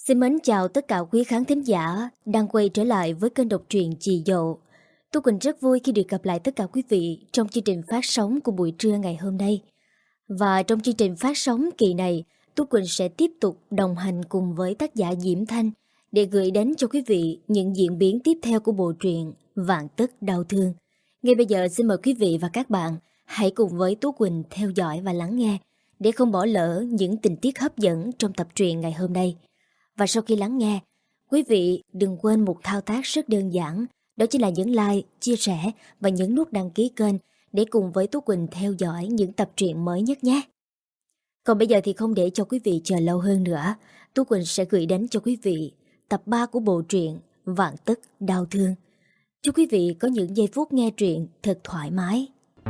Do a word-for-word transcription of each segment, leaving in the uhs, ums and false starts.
Xin mến chào tất cả quý khán thính giả đang quay trở lại với kênh đọc truyện Chị Dậu. Tú Quỳnh rất vui khi được gặp lại tất cả quý vị trong chương trình phát sóng của buổi trưa ngày hôm nay. Và trong chương trình phát sóng kỳ này, Tú Quỳnh sẽ tiếp tục đồng hành cùng với tác giả Diễm Thanh để gửi đến cho quý vị những diễn biến tiếp theo của bộ truyện Vạn Tất Đau Thương. Ngay bây giờ xin mời quý vị và các bạn hãy cùng với Tú Quỳnh theo dõi và lắng nghe để không bỏ lỡ những tình tiết hấp dẫn trong tập truyện ngày hôm nay. Và sau khi lắng nghe, quý vị đừng quên một thao tác rất đơn giản, đó chính là nhấn like, chia sẻ và nhấn nút đăng ký kênh để cùng với Tú Quỳnh theo dõi những tập truyện mới nhất nhé. Còn bây giờ thì không để cho quý vị chờ lâu hơn nữa, Tú Quỳnh sẽ gửi đến cho quý vị tập ba của bộ truyện Vạn Tất Đau Thương. Chúc quý vị có những giây phút nghe truyện thật thoải mái.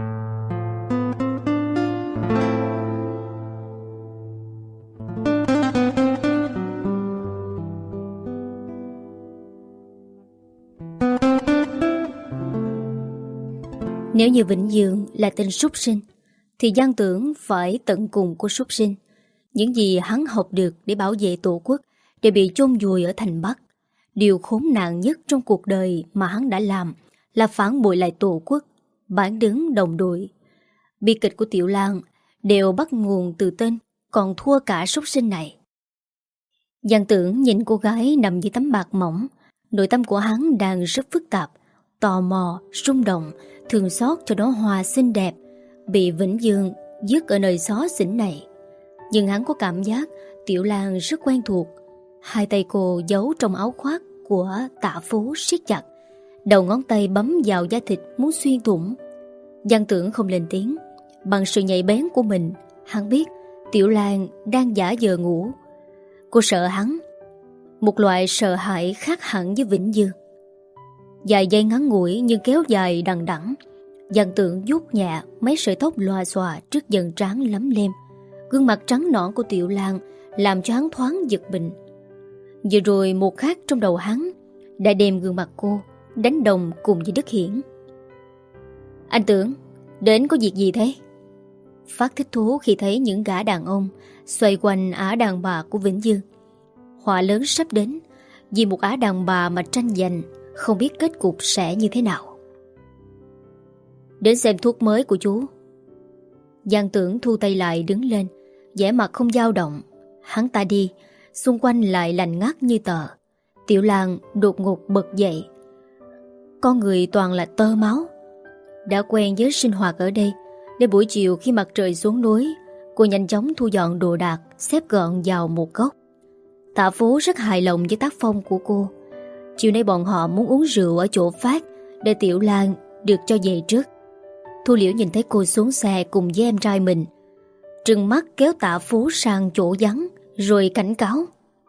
Nếu như Vĩnh Dương là tên súc sinh, thì Giang Tưởng phải tận cùng của súc sinh. Những gì hắn học được để bảo vệ tổ quốc đều bị chôn vùi ở thành Bắc. Điều khốn nạn nhất trong cuộc đời mà hắn đã làm là phản bội lại tổ quốc, bản đứng đồng đội. Bi kịch của Tiểu Lan đều bắt nguồn từ tên còn thua cả súc sinh này. Giang Tưởng nhìn cô gái nằm dưới tấm bạt mỏng, nội tâm của hắn đang rất phức tạp, tò mò, rung động, thương xót cho đóa hoa xinh đẹp bị Vĩnh Dương dứt ở nơi xó xỉnh này. Nhưng hắn có cảm giác Tiểu Lan rất quen thuộc. Hai tay cô giấu trong áo khoác của Tạ Phú siết chặt, đầu ngón tay bấm vào da thịt muốn xuyên thủng. Giang Tưởng không lên tiếng. Bằng sự nhạy bén của mình, hắn biết Tiểu Lan đang giả vờ ngủ. Cô sợ hắn, một loại sợ hãi khác hẳn với Vĩnh Dương. Vài giây ngắn ngủi nhưng kéo dài đằng đẵng, Giang Tưởng vuốt nhẹ mấy sợi tóc loà xòa trước dần trán lấm lem. Gương mặt trắng nõn của Tiểu Lan làm cho hắn thoáng giật mình. Vừa rồi một khắc trong đầu hắn đã đem gương mặt cô đánh đồng cùng với Đức Hiển. Anh Tưởng, đến có việc gì thế? Phát thích thú khi thấy những gã đàn ông xoay quanh ả đàn bà của Vĩnh Dương. Họa lớn sắp đến, vì một ả đàn bà mà tranh giành, không biết kết cục sẽ như thế nào. Đến xem thuốc mới của chú. Giang Tưởng thu tay lại đứng lên, vẻ mặt không dao động. Hắn ta đi, xung quanh lại lạnh ngắt như tờ. Tiểu Lan đột ngột bật dậy. Con người toàn là tơ máu. Đã quen với sinh hoạt ở đây, đến buổi chiều khi mặt trời xuống núi, cô nhanh chóng thu dọn đồ đạc, xếp gọn vào một góc. Tạ Phú rất hài lòng với tác phong của cô. Chiều nay bọn họ muốn uống rượu ở chỗ phát để Tiểu Lan được cho về trước. Thu Liễu nhìn thấy cô xuống xe cùng với em trai mình, trừng mắt kéo Tạ Phú sang chỗ vắng rồi cảnh cáo.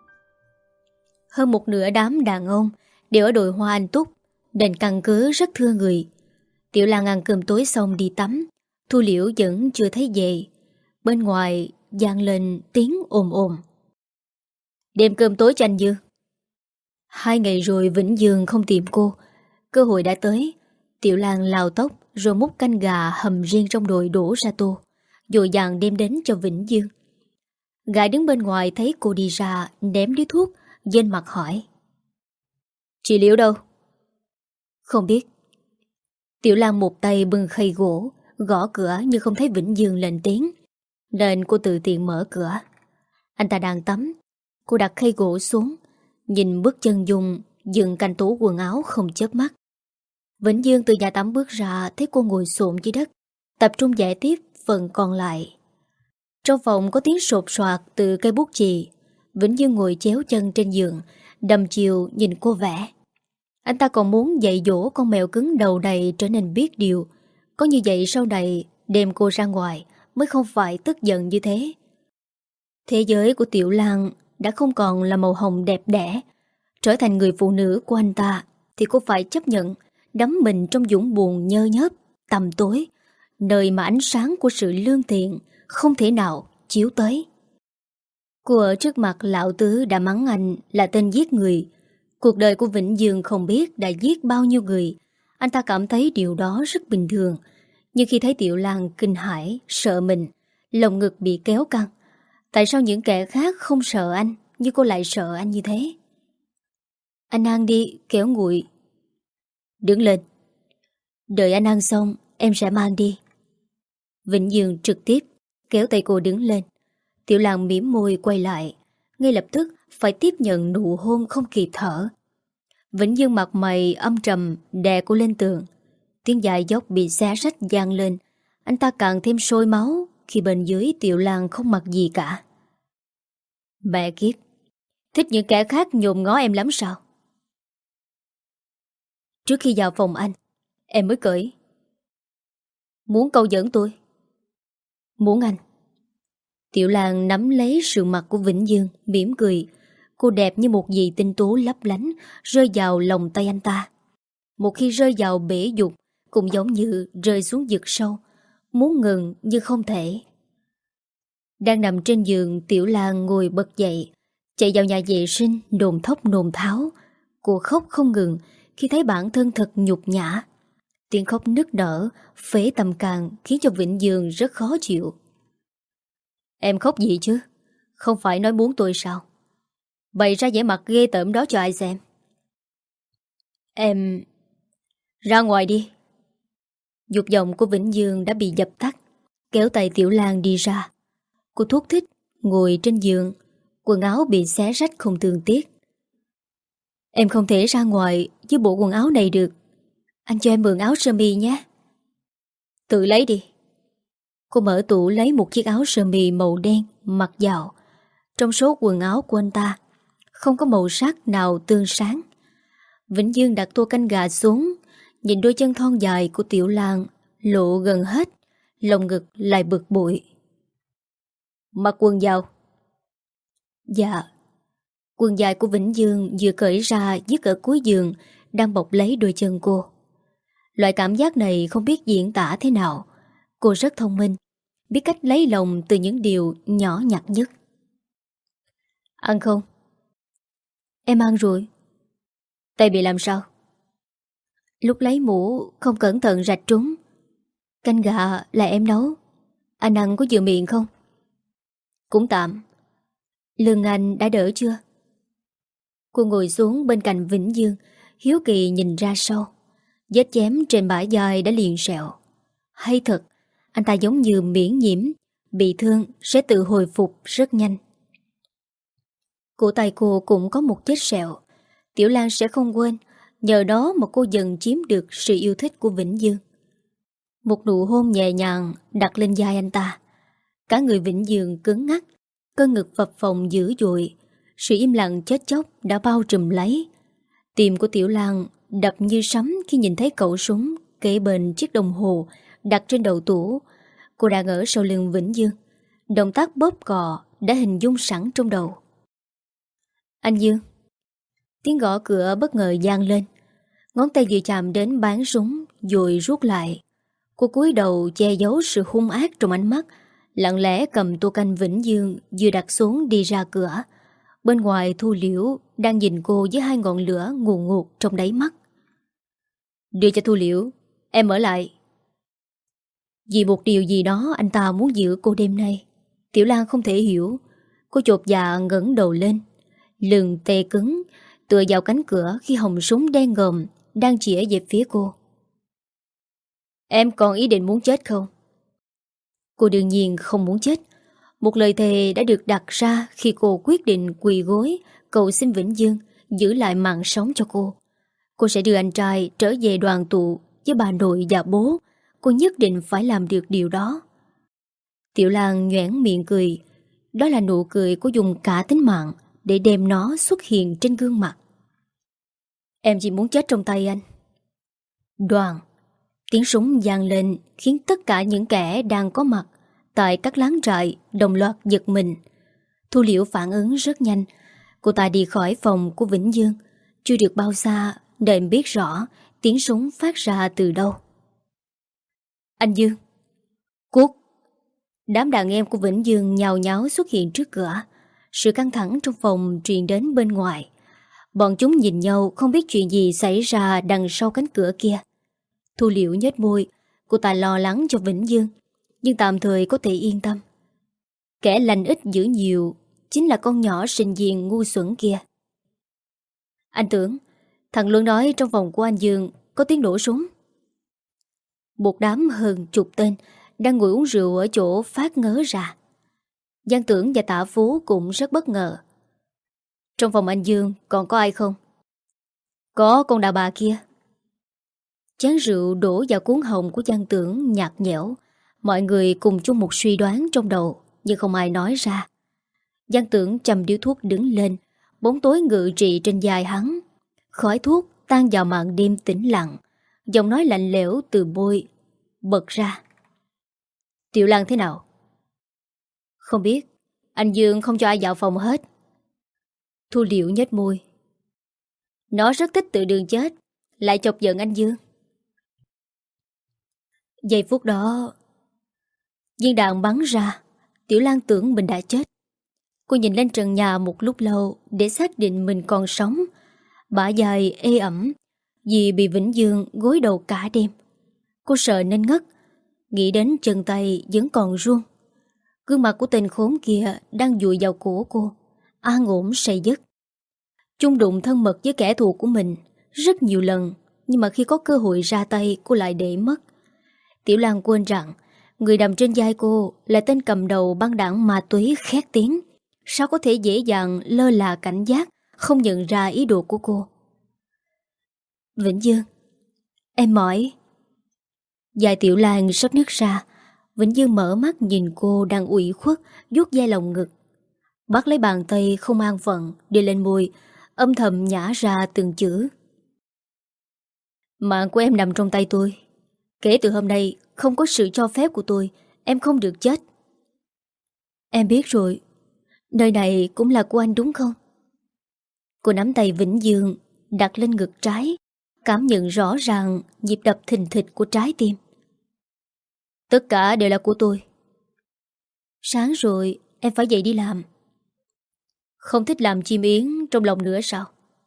Hơn một nửa đám đàn ông đều ở đồi hoa Anh Túc, nên căn cứ rất thưa người. Tiểu Lan ăn cơm tối xong đi tắm, Thu Liễu vẫn chưa thấy về. Bên ngoài vang lên tiếng ồn ồn. Đem cơm tối cho anh Dương. Hai ngày rồi Vĩnh Dương không tìm cô. Cơ hội đã tới. Tiểu Lan lau tóc rồi múc canh gà hầm riêng trong đồi đổ ra tô, dội dàng đem đến cho Vĩnh Dương. Gã đứng bên ngoài thấy cô đi ra, ném điếu thuốc, dên mặt hỏi. Chị Liễu đâu? Không biết. Tiểu Lan một tay bưng khay gỗ, gõ cửa nhưng không thấy Vĩnh Dương lên tiếng, nên cô tự tiện mở cửa. Anh ta đang tắm. Cô đặt khay gỗ xuống, nhìn bước chân Dung dừng cạnh tủ quần áo không chớp mắt. Vĩnh Dương từ nhà tắm bước ra, thấy cô ngồi xổm dưới đất, tập trung giải tiếp phần còn lại. Trong phòng có tiếng sột soạt từ cây bút chì. Vĩnh Dương ngồi chéo chân trên giường, đăm chiều nhìn cô vẽ. Anh ta còn muốn dạy dỗ con mèo cứng đầu này trở nên biết điều. Có như vậy sau này đem cô ra ngoài mới không phải tức giận như thế. Thế giới của Tiểu Lan đã không còn là màu hồng đẹp đẽ. Trở thành người phụ nữ của anh ta thì cô phải chấp nhận đắm mình trong vũng buồn nhơ nhớp, tăm tối, nơi mà ánh sáng của sự lương thiện không thể nào chiếu tới. Cô ở trước mặt lão tứ đã mắng anh là tên giết người. Cuộc đời của Vĩnh Dương không biết đã giết bao nhiêu người. Anh ta cảm thấy điều đó rất bình thường. Nhưng khi thấy Tiểu Lan kinh hãi, sợ mình, lồng ngực bị kéo căng. Tại sao những kẻ khác không sợ anh, như cô lại sợ anh như thế. Anh ăn đi, kéo nguội. Đứng lên. Đợi anh ăn xong, em sẽ mang đi. Vĩnh Dương trực tiếp kéo tay cô đứng lên. Tiểu Lan mỉm môi quay lại, ngay lập tức phải tiếp nhận nụ hôn không kịp thở. Vĩnh Dương mặt mày âm trầm đè cô lên tường. Tiếng dài dốc bị xé rách vang lên. Anh ta càng thêm sôi máu khi bên dưới Tiểu Lan không mặc gì cả. Mẹ kiếp, thích những kẻ khác nhòm ngó em lắm sao? Trước khi vào phòng anh, em mới cởi. Muốn câu dẫn tôi? Muốn anh. Tiểu Lan nắm lấy sườn mặt của Vĩnh Dương, mỉm cười. Cô đẹp như một dị tinh tú lấp lánh, rơi vào lòng tay anh ta. Một khi rơi vào bể dục, cũng giống như rơi xuống vực sâu, muốn ngừng nhưng không thể. Đang nằm trên giường, Tiểu Lan ngồi bật dậy, chạy vào nhà vệ sinh, nôn thốc nôn tháo. Cô khóc không ngừng khi thấy bản thân thật nhục nhã. Tiếng khóc nức nở, phế tâm can khiến cho Vĩnh Dương rất khó chịu. Em khóc gì chứ? Không phải nói muốn tôi sao? Bày ra vẻ mặt ghê tởm đó cho ai xem. Em... ra ngoài đi. Dục vọng của Vĩnh Dương đã bị dập tắt. Kéo tay Tiểu Lan đi ra. Cô thúc thích, ngồi trên giường. Quần áo bị xé rách không thương tiếc. Em không thể ra ngoài với bộ quần áo này được. Anh cho em mượn áo sơ mi nhé. Tự lấy đi. Cô mở tủ lấy một chiếc áo sơ mi màu đen mặc vào. Trong số quần áo của anh ta không có màu sắc nào tươi sáng. Vĩnh Dương đặt tô canh gà xuống, nhìn đôi chân thon dài của Tiểu Lan lộ gần hết, lồng ngực lại bực bội. Mặc quần vào. Dạ. Quần dài của Vĩnh Dương vừa cởi ra dứt ở cuối giường, đang bọc lấy đôi chân cô. Loại cảm giác này không biết diễn tả thế nào. Cô rất thông minh, biết cách lấy lòng từ những điều nhỏ nhặt nhất. Ăn không? Em ăn rồi. Tay bị làm sao? Lúc lấy mũ không cẩn thận rạch trúng. Canh gà là em nấu. Anh ăn có vừa miệng không? Cũng tạm. Lưng anh đã đỡ chưa? Cô ngồi xuống bên cạnh Vĩnh Dương, hiếu kỳ nhìn ra sau. Vết chém trên bả vai đã liền sẹo. Hay thật, anh ta giống như miễn nhiễm, bị thương sẽ tự hồi phục rất nhanh. Cổ tay cô cũng có một vết sẹo. Tiểu Lan sẽ không quên, nhờ đó mà cô dần chiếm được sự yêu thích của Vĩnh Dương. Một nụ hôn nhẹ nhàng đặt lên vai anh ta. Cả người Vĩnh Dương cứng ngắc, cơ ngực phập phồng dữ dội. Sự im lặng chết chóc đã bao trùm lấy. Tim của Tiểu Lan đập như sấm khi nhìn thấy cậu súng kề bên chiếc đồng hồ đặt trên đầu tủ. Cô đang ở sau lưng Vĩnh Dương. Động tác bóp cò đã hình dung sẵn trong đầu. Anh Dương. Tiếng gõ cửa bất ngờ vang lên. Ngón tay vừa chạm đến bán súng rồi rút lại. Cô cúi đầu che giấu sự hung ác trong ánh mắt, lặng lẽ cầm tô canh Vĩnh Dương vừa đặt xuống đi ra cửa. Bên ngoài Thu Liễu đang nhìn cô với hai ngọn lửa ngùn ngụt trong đáy mắt. Đưa cho Thu Liễu, em ở lại. Vì một điều gì đó anh ta muốn giữ cô đêm nay. Tiểu Lan không thể hiểu. Cô chột dạ ngẩng đầu lên, lưng tê cứng tựa vào cánh cửa khi họng súng đen ngòm đang chĩa về phía cô. Em còn ý định muốn chết không? Cô đương nhiên không muốn chết. Một lời thề đã được đặt ra khi cô quyết định quỳ gối cầu xin Vĩnh Dương giữ lại mạng sống cho cô. Cô sẽ đưa anh trai trở về đoàn tụ với bà nội và bố. Cô nhất định phải làm được điều đó. Tiểu Lan nhoẻn miệng cười. Đó là nụ cười cô dùng cả tính mạng để đem nó xuất hiện trên gương mặt. Em chỉ muốn chết trong tay anh. Đoàn. Tiếng súng vang lên khiến tất cả những kẻ đang có mặt tại các láng trại đồng loạt giật mình. Thu Liễu phản ứng rất nhanh. Cô ta đi khỏi phòng của Vĩnh Dương. Chưa được bao xa đợi biết rõ tiếng súng phát ra từ đâu. Anh Dương. Cút. Đám đàn em của Vĩnh Dương nhào nháo xuất hiện trước cửa. Sự căng thẳng trong phòng truyền đến bên ngoài. Bọn chúng nhìn nhau không biết chuyện gì xảy ra đằng sau cánh cửa kia. Thu Liễu nhếch môi. Cô ta lo lắng cho Vĩnh Dương, nhưng tạm thời có thể yên tâm. Kẻ lành ít dữ nhiều chính là con nhỏ sinh viên ngu xuẩn kia. Anh tưởng thằng Luân nói trong phòng của anh Dương có tiếng nổ súng. Một đám hơn chục tên đang ngồi uống rượu ở chỗ phát ngớ ra. Giang Tưởng và Tạ Phú cũng rất bất ngờ. Trong phòng anh Dương còn có ai không? Có con đàn bà kia. Chén rượu đổ vào cuốn hồng của Giang Tưởng nhạt nhẽo. Mọi người cùng chung một suy đoán trong đầu, nhưng không ai nói ra. Giang Tưởng châm điếu thuốc đứng lên, bóng tối ngự trị trên vai hắn. Khói thuốc tan vào màn đêm tĩnh lặng, giọng nói lạnh lẽo từ môi bật ra. Tiểu Lan thế nào? Không biết, anh Dương không cho ai vào phòng hết. Thu Liễu nhếch môi. Nó rất thích tự đường chết, lại chọc giận anh Dương. Giây phút đó, viên đạn bắn ra, Tiểu Lan tưởng mình đã chết. Cô nhìn lên trần nhà một lúc lâu để xác định mình còn sống. Bả dài ê ẩm vì bị Vĩnh Dương gối đầu cả đêm. Cô sợ nên ngất, nghĩ đến chân tay vẫn còn run. Gương mặt của tên khốn kia đang dụi vào cổ cô, an ổn say giấc. Chung đụng thân mật với kẻ thù của mình rất nhiều lần, nhưng mà khi có cơ hội ra tay cô lại để mất. Tiểu Lan quên rằng người nằm trên vai cô là tên cầm đầu băng đảng ma túy khét tiếng. Sao có thể dễ dàng lơ là cảnh giác, không nhận ra ý đồ của cô? Vĩnh Dương, em mỏi. Dài Tiểu Lan sắp nứt ra. Vĩnh Dương mở mắt nhìn cô đang ủy khuất, vuốt vai lòng ngực. Bắt lấy bàn tay không an phận đưa lên môi, âm thầm nhả ra từng chữ. Mạng của em nằm trong tay tôi. Kể từ hôm nay, không có sự cho phép của tôi, em không được chết. Em biết rồi. Nơi này cũng là của anh đúng không? Cô nắm tay Vĩnh Dương đặt lên ngực trái, cảm nhận rõ ràng nhịp đập thình thịch của trái tim. Tất cả đều là của tôi. Sáng rồi em phải dậy đi làm. Không thích làm chim yến trong lòng nữa sao?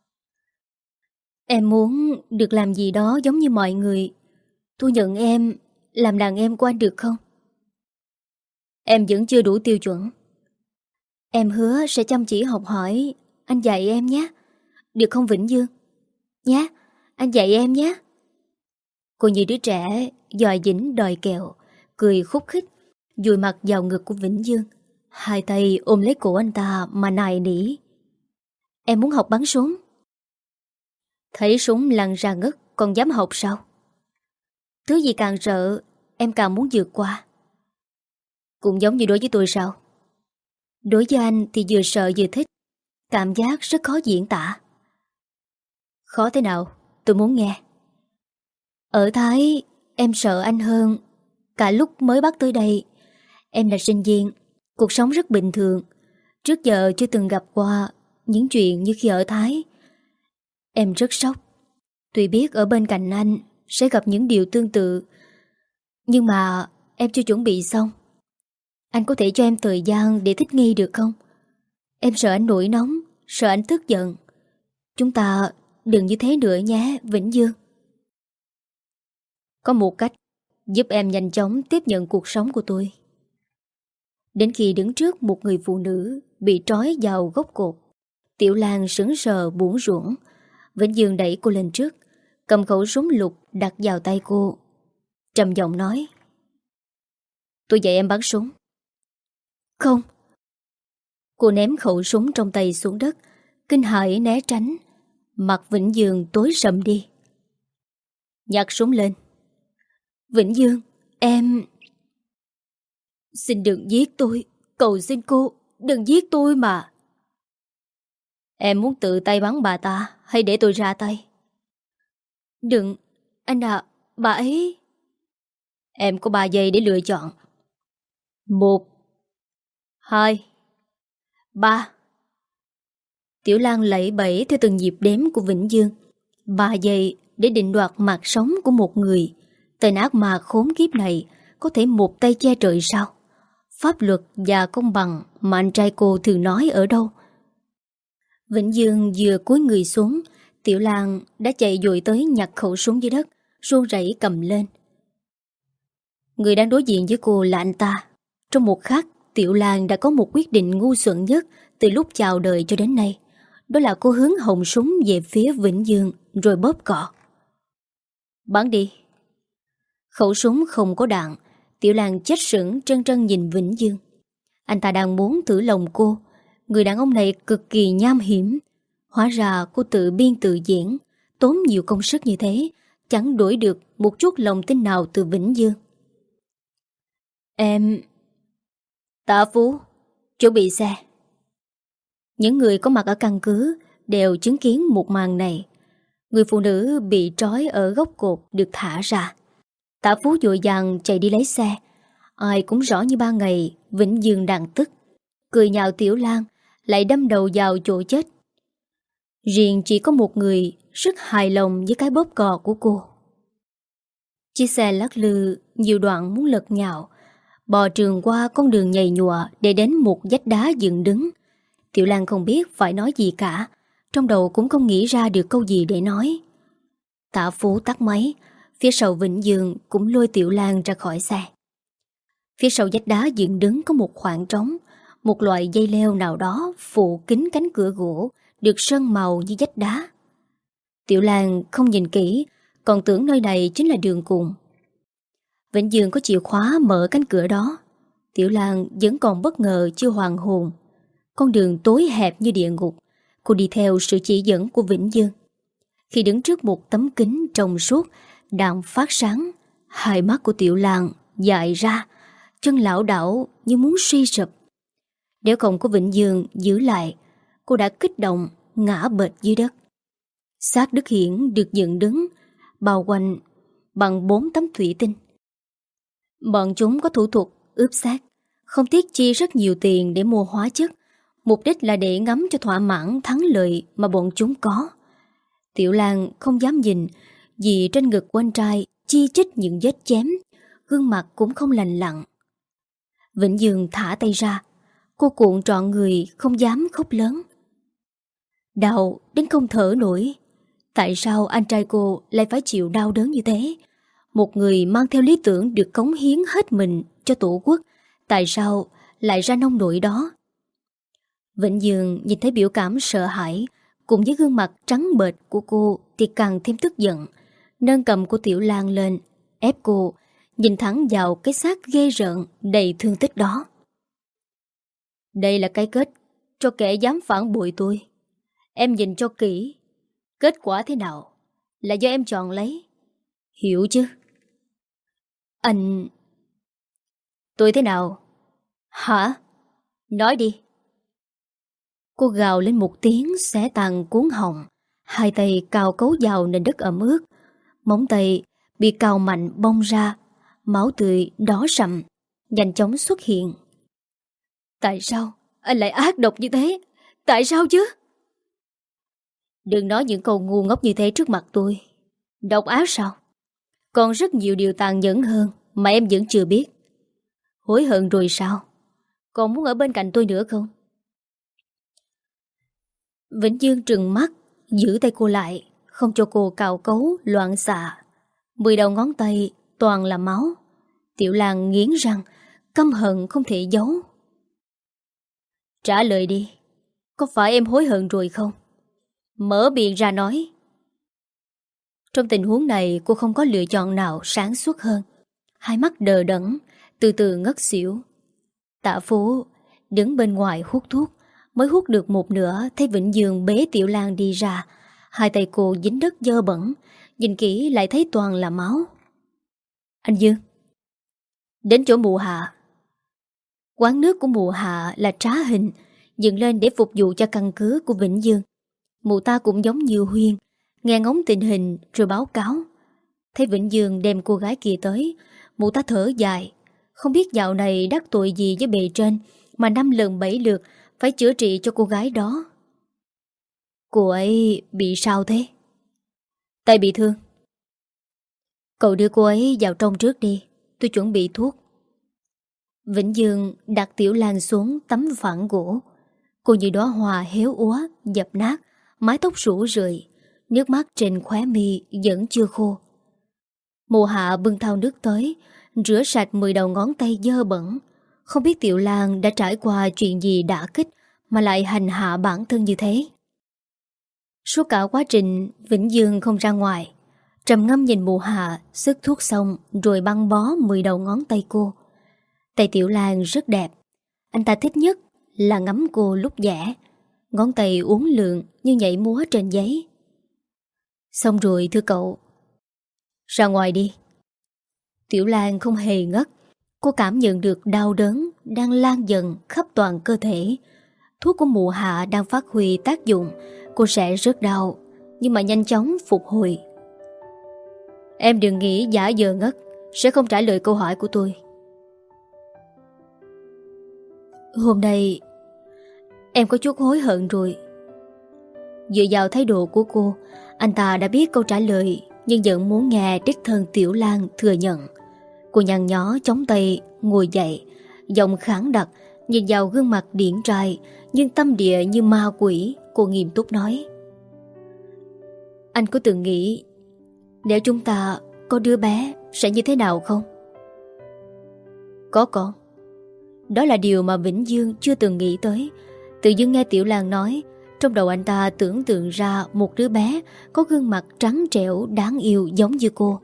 Em muốn được làm gì đó giống như mọi người. Tôi nhận em làm đàn em của anh được không? Em vẫn chưa đủ tiêu chuẩn. Em hứa sẽ chăm chỉ học hỏi. Anh dạy em nhé. Được không Vĩnh Dương? Nhé, anh dạy em nhé. Cô như đứa trẻ dòi dĩnh đòi kẹo, cười khúc khích, dùi mặt vào ngực của Vĩnh Dương. Hai tay ôm lấy cổ anh ta mà nài nỉ. Em muốn học bắn súng. Thấy súng lăn ra ngất, còn dám học sao? Thứ gì càng sợ, em càng muốn vượt qua. Cũng giống như đối với tôi sao? Đối với anh thì vừa sợ vừa thích. Cảm giác rất khó diễn tả. Khó thế nào? Tôi muốn nghe. Ở Thái, em sợ anh hơn. Cả lúc mới bắt tới đây, em là sinh viên, cuộc sống rất bình thường. Trước giờ chưa từng gặp qua những chuyện như khi ở Thái. Em rất sốc. Tuy biết ở bên cạnh anh sẽ gặp những điều tương tự, nhưng mà em chưa chuẩn bị xong. Anh có thể cho em thời gian để thích nghi được không? Em sợ anh nổi nóng, sợ anh tức giận. Chúng ta đừng như thế nữa nhé, Vĩnh Dương. Có một cách giúp em nhanh chóng tiếp nhận cuộc sống của tôi. Đến khi đứng trước một người phụ nữ bị trói vào gốc cột, Tiểu Lan sững sờ buồn ruộng. Vĩnh Dương đẩy cô lên trước, cầm khẩu súng lục đặt vào tay cô, trầm giọng nói: Tôi dạy em bắn súng. Không. Cô ném khẩu súng trong tay xuống đất, kinh hãi né tránh. Mặt Vĩnh Dương tối sầm đi. Nhặt súng lên. Vĩnh Dương, em... Xin đừng giết tôi. Cầu xin cô, đừng giết tôi mà. Em muốn tự tay bắn bà ta hay để tôi ra tay? Đừng, anh à, bà ấy... Em có ba giây để lựa chọn. Một, hai, ba. Tiểu Lan lẩy bẩy theo từng nhịp đếm của Vĩnh Dương. Ba giây để định đoạt mạng sống của một người. Tên ác ma khốn kiếp này có thể một tay che trời sao? Pháp luật và công bằng mà anh trai cô thường nói ở đâu? Vĩnh Dương vừa cúi người xuống, Tiểu Lan đã chạy dội tới nhặt khẩu súng dưới đất, run rẩy cầm lên. Người đang đối diện với cô là anh ta. Trong một khắc, Tiểu Lan đã có một quyết định ngu xuẩn nhất từ lúc chào đời cho đến nay, đó là cô hướng họng súng về phía Vĩnh Dương rồi bóp cò. Bắn đi. Khẩu súng không có đạn. Tiểu Lan chết sững trân trân nhìn Vĩnh Dương. Anh ta đang muốn thử lòng cô. Người đàn ông này cực kỳ nham hiểm. Hóa ra cô tự biên tự diễn, tốn nhiều công sức như thế, chẳng đổi được một chút lòng tin nào từ Vĩnh Dương. Em... Tạ Phú, chuẩn bị xe. Những người có mặt ở căn cứ đều chứng kiến một màn này. Người phụ nữ bị trói ở gốc cột được thả ra. Tạ Phú vội vàng chạy đi lấy xe. Ai cũng rõ như ba ngày Vĩnh Dương đang tức, cười nhạo Tiểu Lan, lại đâm đầu vào chỗ chết. Riêng chỉ có một người rất hài lòng với cái bóp cò của cô. Chiếc xe lắc lư nhiều đoạn muốn lật nhào, bò trường qua con đường nhầy nhụa để đến một vách đá dựng đứng. Tiểu Lan không biết phải nói gì cả, trong đầu cũng không nghĩ ra được câu gì để nói. Tạ Phú tắt máy, phía sau Vĩnh Dương cũng lôi Tiểu Lan ra khỏi xe. Phía sau vách đá dựng đứng có một khoảng trống, một loại dây leo nào đó phủ kín cánh cửa gỗ được sơn màu như vách đá. Tiểu Lan không nhìn kỹ, còn tưởng nơi này chính là đường cùng. Vĩnh Dương có chìa khóa mở cánh cửa đó. Tiểu Lan vẫn còn bất ngờ chưa hoàn hồn. Con đường tối hẹp như địa ngục. Cô đi theo sự chỉ dẫn của Vĩnh Dương. Khi đứng trước một tấm kính trong suốt đang phát sáng, hai mắt của Tiểu Lan dại ra, chân lảo đảo như muốn suy sụp. Nếu không có Vĩnh Dương giữ lại, cô đã kích động ngã bệt dưới đất. Xác Đức Hiển được dựng đứng, bao quanh bằng bốn tấm thủy tinh. Bọn chúng có thủ thuật ướp xác, không tiếc chi rất nhiều tiền để mua hóa chất, mục đích là để ngắm cho thỏa mãn thắng lợi mà bọn chúng có. Tiểu Lan không dám nhìn, vì trên ngực của anh trai chi chít những vết chém, gương mặt cũng không lành lặn. Vĩnh Dương thả tay ra, cô cuộn trọn người không dám khóc lớn. Đau đến không thở nổi. Tại sao anh trai cô lại phải chịu đau đớn như thế? Một người mang theo lý tưởng được cống hiến hết mình cho Tổ quốc, tại sao lại ra nông nỗi đó? Vĩnh Dương nhìn thấy biểu cảm sợ hãi cùng với gương mặt trắng bệch của cô thì càng thêm tức giận, nâng cầm của Tiểu Lan lên, ép cô nhìn thẳng vào cái xác ghê rợn đầy thương tích đó. Đây là cái kết cho kẻ dám phản bội tôi. Em nhìn cho kỹ, kết quả thế nào là do em chọn lấy, hiểu chứ? Anh... Tôi thế nào? Hả? Nói đi. Cô gào lên một tiếng xé tàn cuốn họng, hai tay cào cấu vào nền đất ẩm ướt, móng tay bị cào mạnh bong ra, máu tươi đỏ sậm nhanh chóng xuất hiện. Tại sao anh lại ác độc như thế? Tại sao chứ? Đừng nói những câu ngu ngốc như thế trước mặt tôi. Độc ác sao? Còn rất nhiều điều tàn nhẫn hơn mà em vẫn chưa biết. Hối hận rồi sao? Còn muốn ở bên cạnh tôi nữa không? Vĩnh Dương trừng mắt, giữ tay cô lại, không cho cô cào cấu loạn xạ. Mười đầu ngón tay toàn là máu. Tiểu Lan nghiến răng, căm hận không thể giấu. Trả lời đi, có phải em hối hận rồi không? Mở miệng ra nói. Trong tình huống này cô không có lựa chọn nào sáng suốt hơn. Hai mắt đờ đẫn, từ từ ngất xỉu. Tạ Phú đứng bên ngoài hút thuốc, mới hút được một nửa thấy Vĩnh Dương bế Tiểu Lan đi ra. Hai tay cô dính đất dơ bẩn, nhìn kỹ lại thấy toàn là máu. Anh Dương, đến chỗ mụ Hạ. Quán nước của mụ Hạ là trá hình, dựng lên để phục vụ cho căn cứ của Vĩnh Dương. Mụ ta cũng giống như Huyên, nghe ngóng tình hình rồi báo cáo. Thấy Vĩnh Dương đem cô gái kia tới, mụ ta thở dài. Không biết dạo này đắc tội gì với bề trên mà năm lần bảy lượt phải chữa trị cho cô gái đó. Cô ấy bị sao thế? Tay bị thương. Cậu đưa cô ấy vào trong trước đi, tôi chuẩn bị thuốc. Vĩnh Dương đặt Tiểu Lan xuống tấm phản gỗ. Cô như đóa hoa héo úa, dập nát, mái tóc rủ rượi, nước mắt trên khóe mi vẫn chưa khô. Mùa Hạ bưng thau nước tới, rửa sạch mười đầu ngón tay dơ bẩn. Không biết Tiểu Lan đã trải qua chuyện gì đả kích mà lại hành hạ bản thân như thế. Suốt cả quá trình Vĩnh Dương không ra ngoài, trầm ngâm nhìn mụ Hạ sức thuốc xong rồi băng bó mười đầu ngón tay cô. Tay Tiểu Lan rất đẹp. Anh ta thích nhất là ngắm cô lúc vẽ. Ngón tay uốn lượn như nhảy múa trên giấy. Xong rồi thưa cậu. Ra ngoài đi. Tiểu Lan không hề ngất. Cô cảm nhận được đau đớn đang lan dần khắp toàn cơ thể. Thuốc của mụ Hạ đang phát huy tác dụng. Cô sẽ rất đau, nhưng mà nhanh chóng phục hồi. Em đừng nghĩ giả vờ ngất sẽ không trả lời câu hỏi của tôi. Hôm nay em có chút hối hận rồi. Dựa vào thái độ của cô, anh ta đã biết câu trả lời, nhưng vẫn muốn nghe đích thân Tiểu Lan thừa nhận. Cô nhăn nhó chống tay ngồi dậy, giọng khẳng đặc, nhìn vào gương mặt điển trai nhưng tâm địa như ma quỷ. Cô nghiêm túc nói: Anh có từng nghĩ nếu chúng ta có đứa bé sẽ như thế nào không? Có con. Đó là điều mà Vĩnh Dương chưa từng nghĩ tới. Tự dưng nghe Tiểu Lan nói, trong đầu anh ta tưởng tượng ra một đứa bé có gương mặt trắng trẻo đáng yêu giống như cô.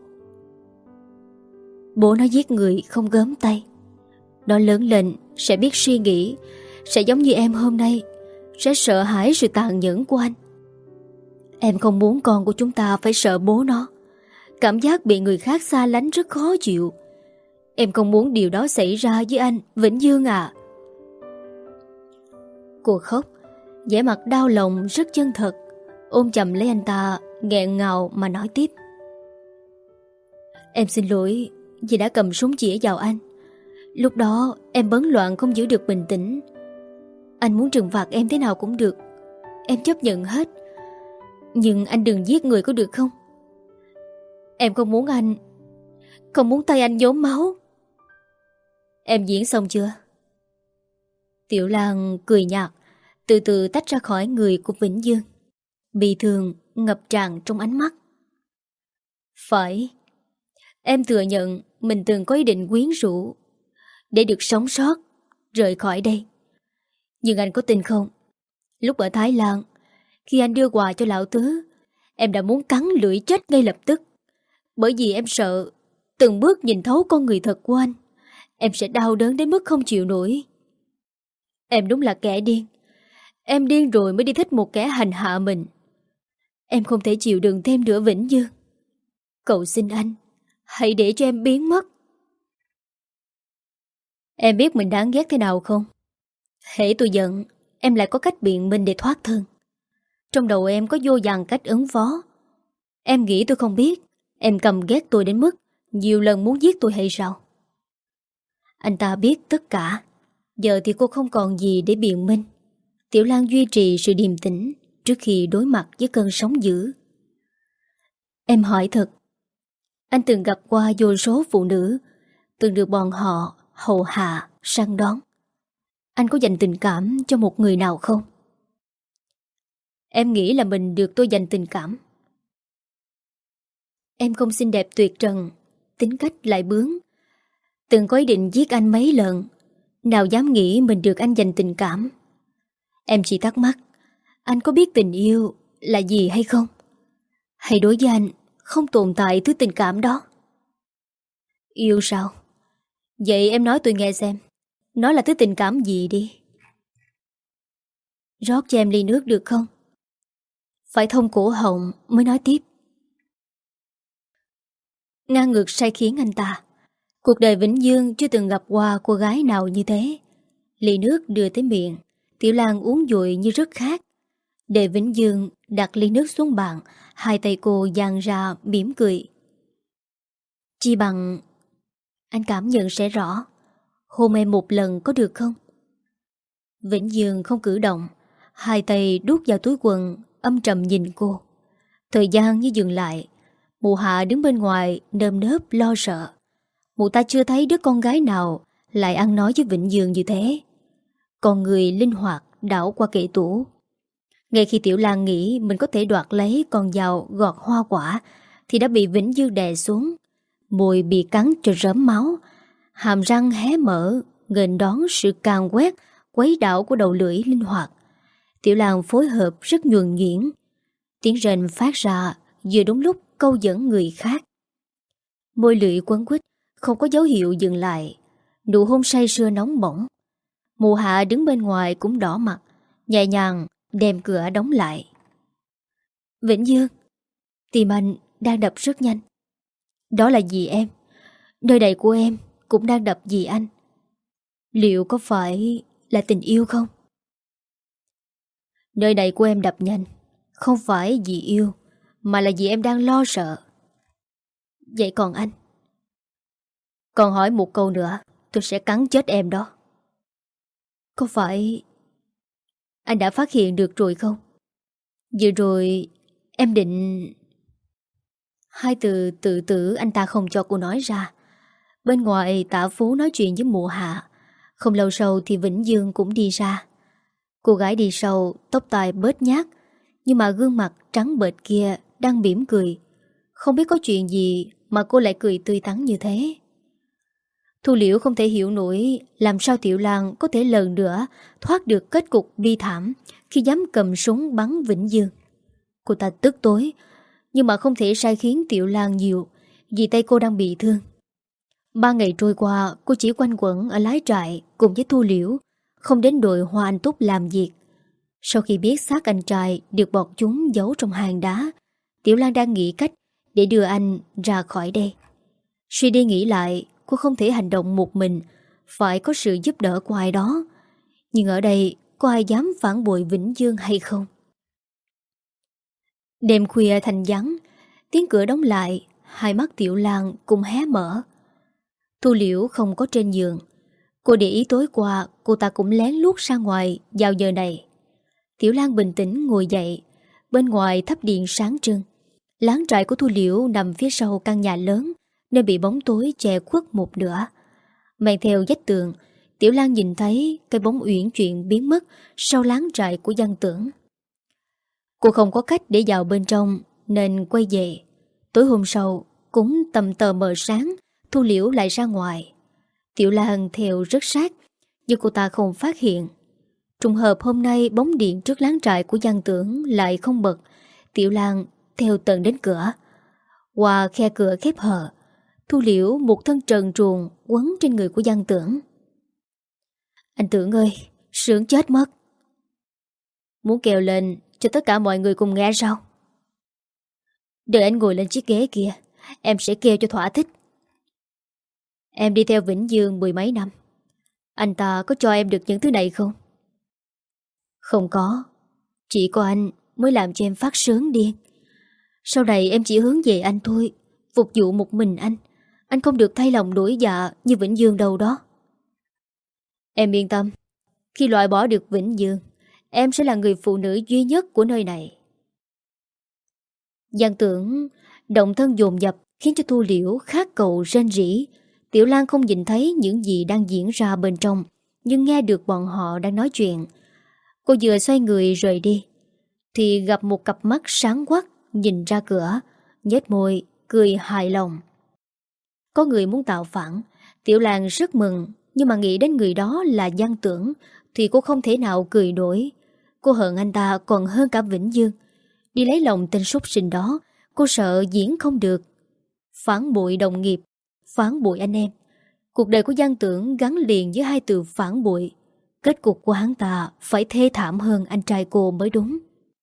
Bố nó giết người không gớm tay. Nó lớn lên sẽ biết suy nghĩ, sẽ giống như em hôm nay, sẽ sợ hãi sự tàn nhẫn của anh. Em không muốn con của chúng ta phải sợ bố nó. Cảm giác bị người khác xa lánh rất khó chịu. Em không muốn điều đó xảy ra với anh, Vĩnh Dương à. Cô khóc, vẻ mặt đau lòng rất chân thật, ôm chầm lấy anh ta, nghẹn ngào mà nói tiếp: Em xin lỗi vì đã cầm súng chĩa vào anh. Lúc đó em bấn loạn không giữ được bình tĩnh. Anh muốn trừng phạt em thế nào cũng được, em chấp nhận hết. Nhưng anh đừng giết người có được không? Em không muốn anh Không muốn tay anh nhốn máu. Em diễn xong chưa? Tiểu Lan cười nhạt, từ từ tách ra khỏi người của Vĩnh Dương. Bi thương ngập tràn trong ánh mắt. Phải. Em thừa nhận mình từng có ý định quyến rũ để được sống sót, rời khỏi đây. Nhưng anh có tin không? Lúc ở Thái Lan, khi anh đưa quà cho lão tứ, em đã muốn cắn lưỡi chết ngay lập tức. Bởi vì em sợ từng bước nhìn thấu con người thật của anh, em sẽ đau đớn đến mức không chịu nổi. Em đúng là kẻ điên. Em điên rồi mới đi thích một kẻ hành hạ mình. Em không thể chịu đựng thêm nữa Vĩnh Dương. Cầu xin anh, hãy để cho em biến mất. Em biết mình đáng ghét thế nào không? Hễ tôi giận, em lại có cách biện minh để thoát thân. Trong đầu em có vô vàn cách ứng phó. Em nghĩ tôi không biết em căm ghét tôi đến mức nhiều lần muốn giết tôi hay sao? Anh ta biết tất cả. Giờ thì cô không còn gì để biện minh. Tiểu Lan duy trì sự điềm tĩnh trước khi đối mặt với cơn sóng dữ. Em hỏi thật, anh từng gặp qua vô số phụ nữ, từng được bọn họ hầu hạ, săn đón. Anh có dành tình cảm cho một người nào không? Em nghĩ là mình được tôi dành tình cảm. Em không xinh đẹp tuyệt trần, tính cách lại bướng. Từng có ý định giết anh mấy lần, nào dám nghĩ mình được anh dành tình cảm. Em chỉ thắc mắc, anh có biết tình yêu là gì hay không? Hay đối với anh không tồn tại thứ tình cảm đó? Yêu sao? Vậy em nói tôi nghe xem, nó là thứ tình cảm gì đi. Rót cho em ly nước được không? Phải thông cổ họng mới nói tiếp. Ngang ngược say khiến anh ta. Cuộc đời Vĩnh Dương chưa từng gặp qua cô gái nào như thế. Ly nước đưa tới miệng, Tiểu Lan uống dội như rất khát. Để Vĩnh Dương đặt ly nước xuống bàn, hai tay cô dang ra mỉm cười. Chi bằng anh cảm nhận sẽ rõ. Hôn em một lần có được không? Vĩnh Dương không cử động, hai tay đút vào túi quần, âm trầm nhìn cô. Thời gian như dừng lại. Mụ Hạ đứng bên ngoài nơm nớp lo sợ. Mụ ta chưa thấy đứa con gái nào lại ăn nói với Vĩnh Dương như thế. Con người linh hoạt đảo qua kệ tủ. Ngay khi Tiểu Lan nghĩ mình có thể đoạt lấy con dao gọt hoa quả thì đã bị Vĩnh Dương đè xuống. Môi bị cắn cho rớm máu, hàm răng hé mở nghênh đón sự càn quét quấy đảo của đầu lưỡi linh hoạt. Tiểu Lan phối hợp rất nhuần nhuyễn. Tiếng rền phát ra vừa đúng lúc câu dẫn người khác. Môi lưỡi quấn quýt, không có dấu hiệu dừng lại. Nụ hôn say sưa nóng bỏng. Mụ Hạ đứng bên ngoài cũng đỏ mặt, nhẹ nhàng đem cửa đóng lại. Vĩnh Dương, tim anh đang đập rất nhanh. Đó là vì em. Nơi này của em cũng đang đập vì anh. Liệu có phải là tình yêu không? Nơi này của em đập nhanh, không phải vì yêu, mà là vì em đang lo sợ. Vậy còn anh? Còn hỏi một câu nữa, tôi sẽ cắn chết em đó. Có phải anh đã phát hiện được rồi không? Vừa rồi em định... Hai từ tự tử anh ta không cho cô nói ra. Bên ngoài Tạ Phú nói chuyện với mụ Hạ. Không lâu sau thì Vĩnh Dương cũng đi ra. Cô gái đi sau, tóc tai bết nhát, nhưng mà gương mặt trắng bệch kia đang mỉm cười. Không biết có chuyện gì mà cô lại cười tươi tắn như thế. Thu Liễu không thể hiểu nổi làm sao Tiểu Lan có thể lần nữa thoát được kết cục bi thảm khi dám cầm súng bắn Vĩnh Dương. Cô ta tức tối, nhưng mà không thể sai khiến Tiểu Lan nhiều vì tay cô đang bị thương. Ba ngày trôi qua, cô chỉ quanh quẩn ở lái trại cùng với Thu Liễu, không đến đội Hoa Anh Túc làm việc. Sau khi biết xác anh trai được bọn chúng giấu trong hang đá, Tiểu Lan đang nghĩ cách để đưa anh ra khỏi đây. Suy đi nghĩ lại, cô không thể hành động một mình, phải có sự giúp đỡ của ai đó. Nhưng ở đây có ai dám phản bội Vĩnh Dương hay không? Đêm khuya thành vắng, tiếng cửa đóng lại, hai mắt Tiểu Lan cùng hé mở. Thu Liễu không có trên giường. Cô để ý tối qua cô ta cũng lén lút ra ngoài vào giờ này. Tiểu Lan bình tĩnh ngồi dậy. Bên ngoài thắp điện sáng trưng. Láng trại của Thu Liễu nằm phía sau căn nhà lớn nên bị bóng tối che khuất một nửa. Mang theo vách tường, Tiểu Lan nhìn thấy cái bóng uyển chuyển biến mất sau láng trại của Văn Tưởng. Cô không có cách để vào bên trong nên quay về. Tối hôm sau cũng tầm tờ mờ sáng, Thu Liễu lại ra ngoài. Tiểu Lan theo rất sát, nhưng cô ta không phát hiện. Trùng hợp hôm nay bóng điện trước láng trại của Văn Tưởng lại không bật. Tiểu Lan theo tận đến cửa. Qua khe cửa khép hờ, Thu Liễu một thân trần truồng quấn trên người của Văn Tưởng. Anh Tưởng ơi, sướng chết mất. Muốn kêu lên cho tất cả mọi người cùng nghe sao? Đợi anh ngồi lên chiếc ghế kia, em sẽ kêu cho thỏa thích. Em đi theo Vĩnh Dương mười mấy năm. Anh ta có cho em được những thứ này không? Không có. Chỉ có anh mới làm cho em phát sướng điên. Sau này em chỉ hướng về anh thôi, phục vụ một mình anh. Anh không được thay lòng đổi dạ như Vĩnh Dương đâu đó. Em yên tâm. Khi loại bỏ được Vĩnh Dương, em sẽ là người phụ nữ duy nhất của nơi này. Văn Tưởng động thân dồn dập khiến cho Thu Liễu khát cầu rên rỉ. Tiểu Lan không nhìn thấy những gì đang diễn ra bên trong, nhưng nghe được bọn họ đang nói chuyện. Cô vừa xoay người rời đi thì gặp một cặp mắt sáng quắc nhìn ra cửa, nhếch môi cười hài lòng. Có người muốn tạo phản. Tiểu Lan rất mừng, nhưng mà nghĩ đến người đó là Văn Tưởng thì cô không thể nào cười nổi. Cô hận anh ta còn hơn cả Vĩnh Dương. Đi lấy lòng tên súc sinh đó, cô sợ diễn không được. Phản bội đồng nghiệp, phản bội anh em. Cuộc đời của Văn Tưởng gắn liền với hai từ phản bội. Kết cục của hắn ta phải thê thảm hơn anh trai cô mới đúng.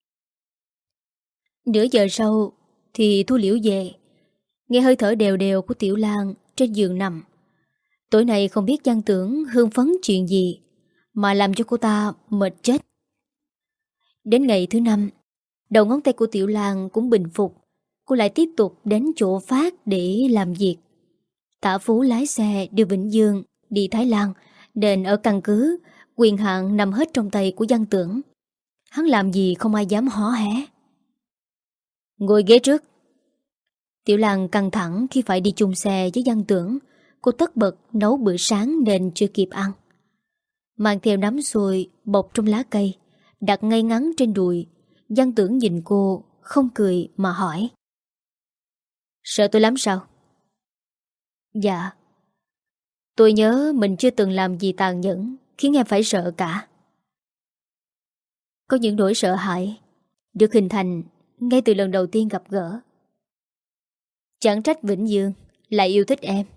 Nửa giờ sau thì Thu Liễu về. Nghe hơi thở đều đều của Tiểu Lan trên giường nằm. Tối nay không biết Văn Tưởng hưng phấn chuyện gì mà làm cho cô ta mệt chết. Đến ngày thứ năm, đầu ngón tay của Tiểu Lan cũng bình phục. Cô lại tiếp tục đến chỗ Phát để làm việc. Tạ Phú lái xe đưa Vĩnh Dương đi Thái Lan, nên ở căn cứ quyền hạn nằm hết trong tay của Văn Tưởng. Hắn làm gì không ai dám hó hé. Ngồi ghế trước. Tiểu Lan căng thẳng khi phải đi chung xe với Văn Tưởng. Cô tất bật nấu bữa sáng nên chưa kịp ăn. Mang theo nắm xôi bọc trong lá cây, đặt ngay ngắn trên đùi. Văn Tưởng nhìn cô không cười mà hỏi: Sợ tôi lắm sao? Dạ. Tôi nhớ mình chưa từng làm gì tàn nhẫn khiến em phải sợ cả. Có những nỗi sợ hãi được hình thành ngay từ lần đầu tiên gặp gỡ. Chẳng trách Vĩnh Dương lại yêu thích em.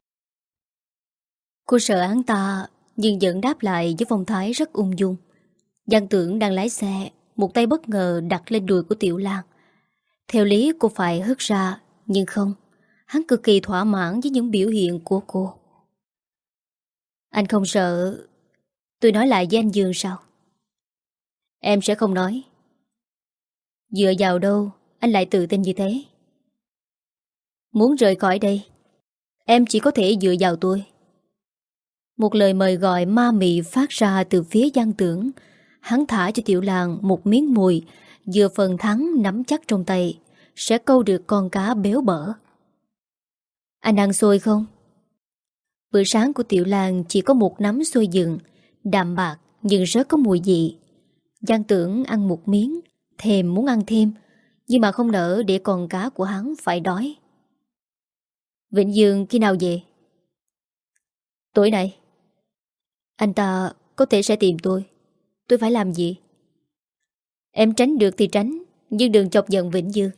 Cô sợ hắn ta, nhưng vẫn đáp lại với phong thái rất ung dung. Giang Tưởng đang lái xe, một tay bất ngờ đặt lên đùi của Tiểu Lan. Theo lý cô phải hất ra, nhưng không. Hắn cực kỳ thỏa mãn với những biểu hiện của cô. Anh không sợ tôi nói lại với anh Dương sao? Em sẽ không nói. Dựa vào đâu anh lại tự tin như thế? Muốn rời khỏi đây, em chỉ có thể dựa vào tôi. Một lời mời gọi ma mị phát ra từ phía Giang Tưởng. Hắn thả cho Tiểu Lan một miếng mùi, vừa phần thắng nắm chắc trong tay, sẽ câu được con cá béo bở. Anh ăn xôi không? Bữa sáng của Tiểu Lan chỉ có một nắm xôi dừng, đạm bạc nhưng rất có mùi vị. Giang Tưởng ăn một miếng, thèm muốn ăn thêm, nhưng mà không nỡ để con cá của hắn phải đói. Vĩnh Dương khi nào về? Tối nay. Anh ta có thể sẽ tìm tôi. Tôi phải làm gì? Em tránh được thì tránh, nhưng đừng chọc giận Vĩnh Dương.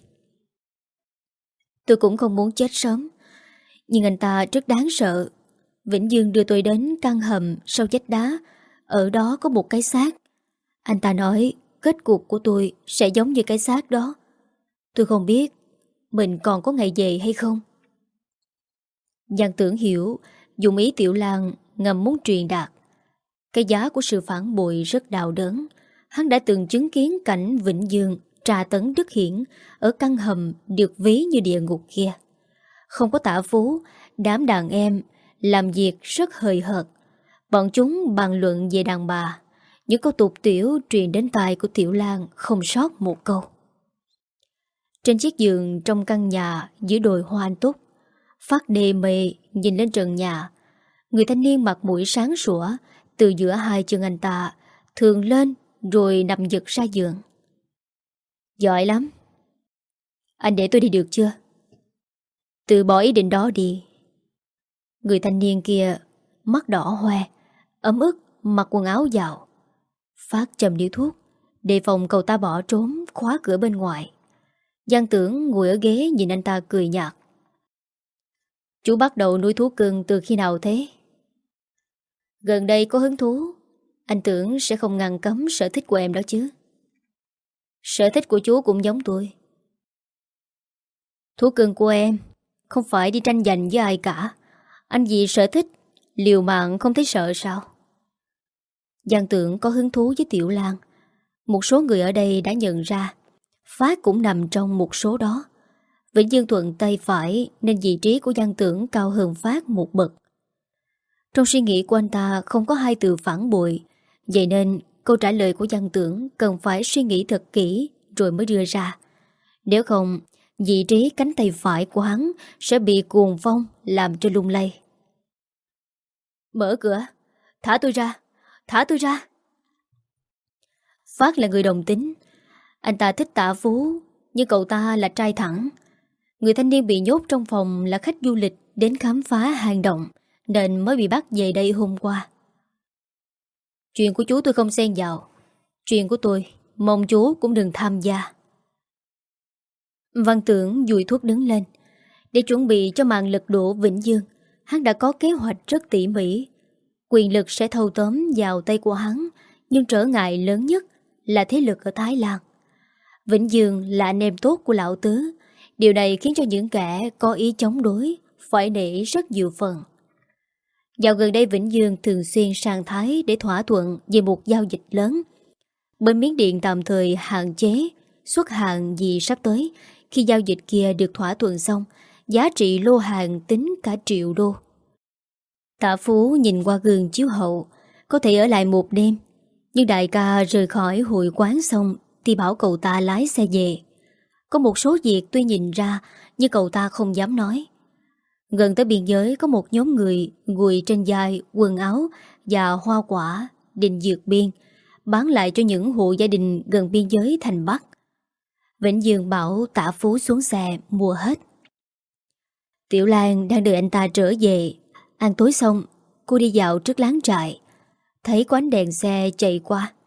Tôi cũng không muốn chết sớm, nhưng anh ta rất đáng sợ. Vĩnh Dương đưa tôi đến căn hầm sau vách đá. Ở đó có một cái xác. Anh ta nói kết cục của tôi sẽ giống như cái xác đó. Tôi không biết mình còn có ngày về hay không. Giang Tưởng hiểu dùng ý Tiểu Lan ngầm muốn truyền đạt. Cái giá của sự phản bội rất đau đớn. Hắn đã từng chứng kiến cảnh Vĩnh Dương tra tấn Đức Hiển ở căn hầm được ví như địa ngục kia. Không có tả phú, đám đàn em làm việc rất hời hợt. Bọn chúng bàn luận về đàn bà. Những câu tục tiểu truyền đến tai của Tiểu Lan không sót một câu. Trên chiếc giường trong căn nhà giữa đồi hoa anh túc, Phát đê mê nhìn lên trần nhà. Người thanh niên mặt mũi sáng sủa từ giữa hai chân anh ta thường lên rồi nằm giật ra giường. Giỏi lắm. Anh để tôi đi được chưa? Từ bỏ ý định đó đi. Người thanh niên kia mắt đỏ hoe, ấm ức mặc quần áo vào. Phát châm điếu thuốc, đề phòng cậu ta bỏ trốn, khóa cửa bên ngoài. Giang Tưởng ngồi ở ghế nhìn anh ta cười nhạt. Chú bắt đầu nuôi thú cưng từ khi nào thế? Gần đây có hứng thú. Anh Tưởng sẽ không ngăn cấm sở thích của em đó chứ. Sở thích của chú cũng giống tôi. Thú cưng của em không phải đi tranh giành với ai cả. Anh vì sở thích liều mạng không thấy sợ sao? Giang Tưởng có hứng thú với Tiểu Lan. Một số người ở đây đã nhận ra Phát cũng nằm trong một số đó. Vĩnh Dương thuận tay phải nên vị trí của Giang Tưởng cao hơn Phát một bậc. Trong suy nghĩ của anh ta không có hai từ phản bội. Vậy nên câu trả lời của Giang Tưởng cần phải suy nghĩ thật kỹ rồi mới đưa ra. Nếu không, vị trí cánh tay phải của hắn sẽ bị cuồng phong làm cho lung lay. Mở cửa. Thả tôi ra. Thả tôi ra. Phát là người đồng tính. Anh ta thích tả phú, nhưng cậu ta là trai thẳng. Người thanh niên bị nhốt trong phòng là khách du lịch đến khám phá hang động, nên mới bị bắt về đây hôm qua. Chuyện của chú tôi không xen vào. Chuyện của tôi, mong chú cũng đừng tham gia. Văn Tưởng dùi thuốc đứng lên. Để chuẩn bị cho màn lật đổ Vĩnh Dương, hắn đã có kế hoạch rất tỉ mỉ. Quyền lực sẽ thâu tóm vào tay của hắn, nhưng trở ngại lớn nhất là thế lực ở Thái Lan. Vĩnh Dương là anh em tốt của lão tứ. Điều này khiến cho những kẻ có ý chống đối phải nể rất nhiều phần. Dạo gần đây Vĩnh Dương thường xuyên sang Thái để thỏa thuận về một giao dịch lớn. Bên Miến Điện tạm thời hạn chế xuất hàng gì sắp tới. Khi giao dịch kia được thỏa thuận xong, giá trị lô hàng tính cả triệu đô. Tạ Phú nhìn qua gương chiếu hậu, có thể ở lại một đêm. Nhưng đại ca rời khỏi hội quán xong thì bảo cậu ta lái xe về. Có một số việc tuy nhìn ra nhưng cậu ta không dám nói. Gần tới biên giới có một nhóm người gùi trên vai quần áo và hoa quả định vượt biên, bán lại cho những hộ gia đình gần biên giới thành Bắc. Vĩnh Dương bảo Tạ Phú xuống xe mua hết. Tiểu Lan đang đợi anh ta trở về. Ăn tối xong, cô đi dạo trước láng trại. Thấy có ánh đèn xe chạy qua.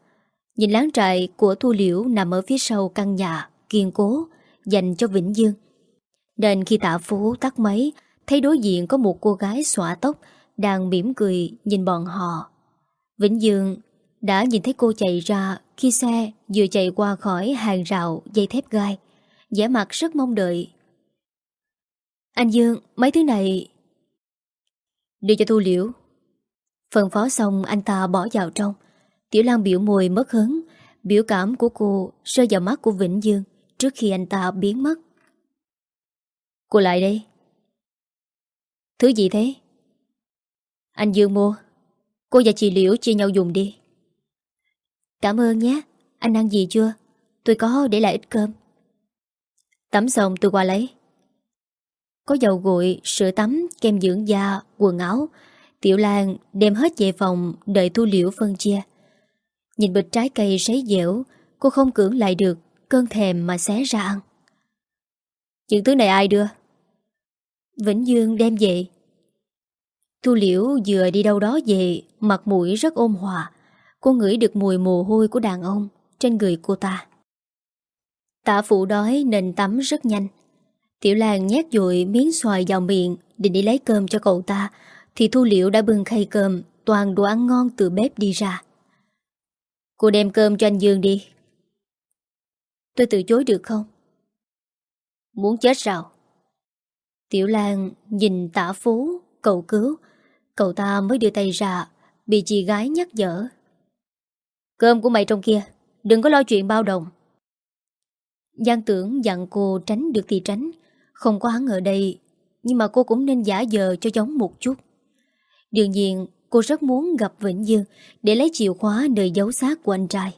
Nhìn láng trại của Thu Liễu nằm ở phía sau căn nhà kiên cố dành cho Vĩnh Dương, nên khi Tạ Phú tắt máy, thấy đối diện có một cô gái xõa tóc đang mỉm cười nhìn bọn họ. Vĩnh Dương đã nhìn thấy cô chạy ra khi xe vừa chạy qua khỏi hàng rào dây thép gai, vẻ mặt rất mong đợi. Anh Dương, mấy thứ này đưa cho Thu Liễu. Phân phó xong anh ta bỏ vào trong. Tiểu Lan biểu môi mất hứng. Biểu cảm của cô rơi vào mắt của Vĩnh Dương trước khi anh ta biến mất. Cô lại đây. Thứ gì thế? Anh Dương mua. Cô và chị Liễu chia nhau dùng đi. Cảm ơn nhé. Anh ăn gì chưa? Tôi có để lại ít cơm. Tắm xong tôi qua lấy. Có dầu gội, sữa tắm, kem dưỡng da, quần áo. Tiểu Lan đem hết về phòng đợi Thu Liễu phân chia. Nhìn bịch trái cây sấy dẻo, cô không cưỡng lại được cơn thèm mà xé ra ăn. Những thứ này ai đưa? Vĩnh Dương đem về. Thu Liễu vừa đi đâu đó về, mặt mũi rất ôn hòa. Cô ngửi được mùi mồ hôi của đàn ông trên người cô ta. Tạ Phụ đói nên tắm rất nhanh. Tiểu Lan nhét dội miếng xoài vào miệng định đi lấy cơm cho cậu ta, thì Thu Liễu đã bưng khay cơm toàn đồ ăn ngon từ bếp đi ra. Cô đem cơm cho anh Dương đi. Tôi từ chối được không? Muốn chết sao? Tiểu Lan nhìn Tạ Phú cầu cứu. Cậu ta mới đưa tay ra, bị chị gái nhắc nhở. Cơm của mày trong kia, đừng có lo chuyện bao đồng. Giang Tưởng dặn cô tránh được thì tránh. Không có hắn ở đây, nhưng mà cô cũng nên giả vờ cho giống một chút. Đương nhiên cô rất muốn gặp Vĩnh Dương để lấy chìa khóa nơi giấu xác của anh trai.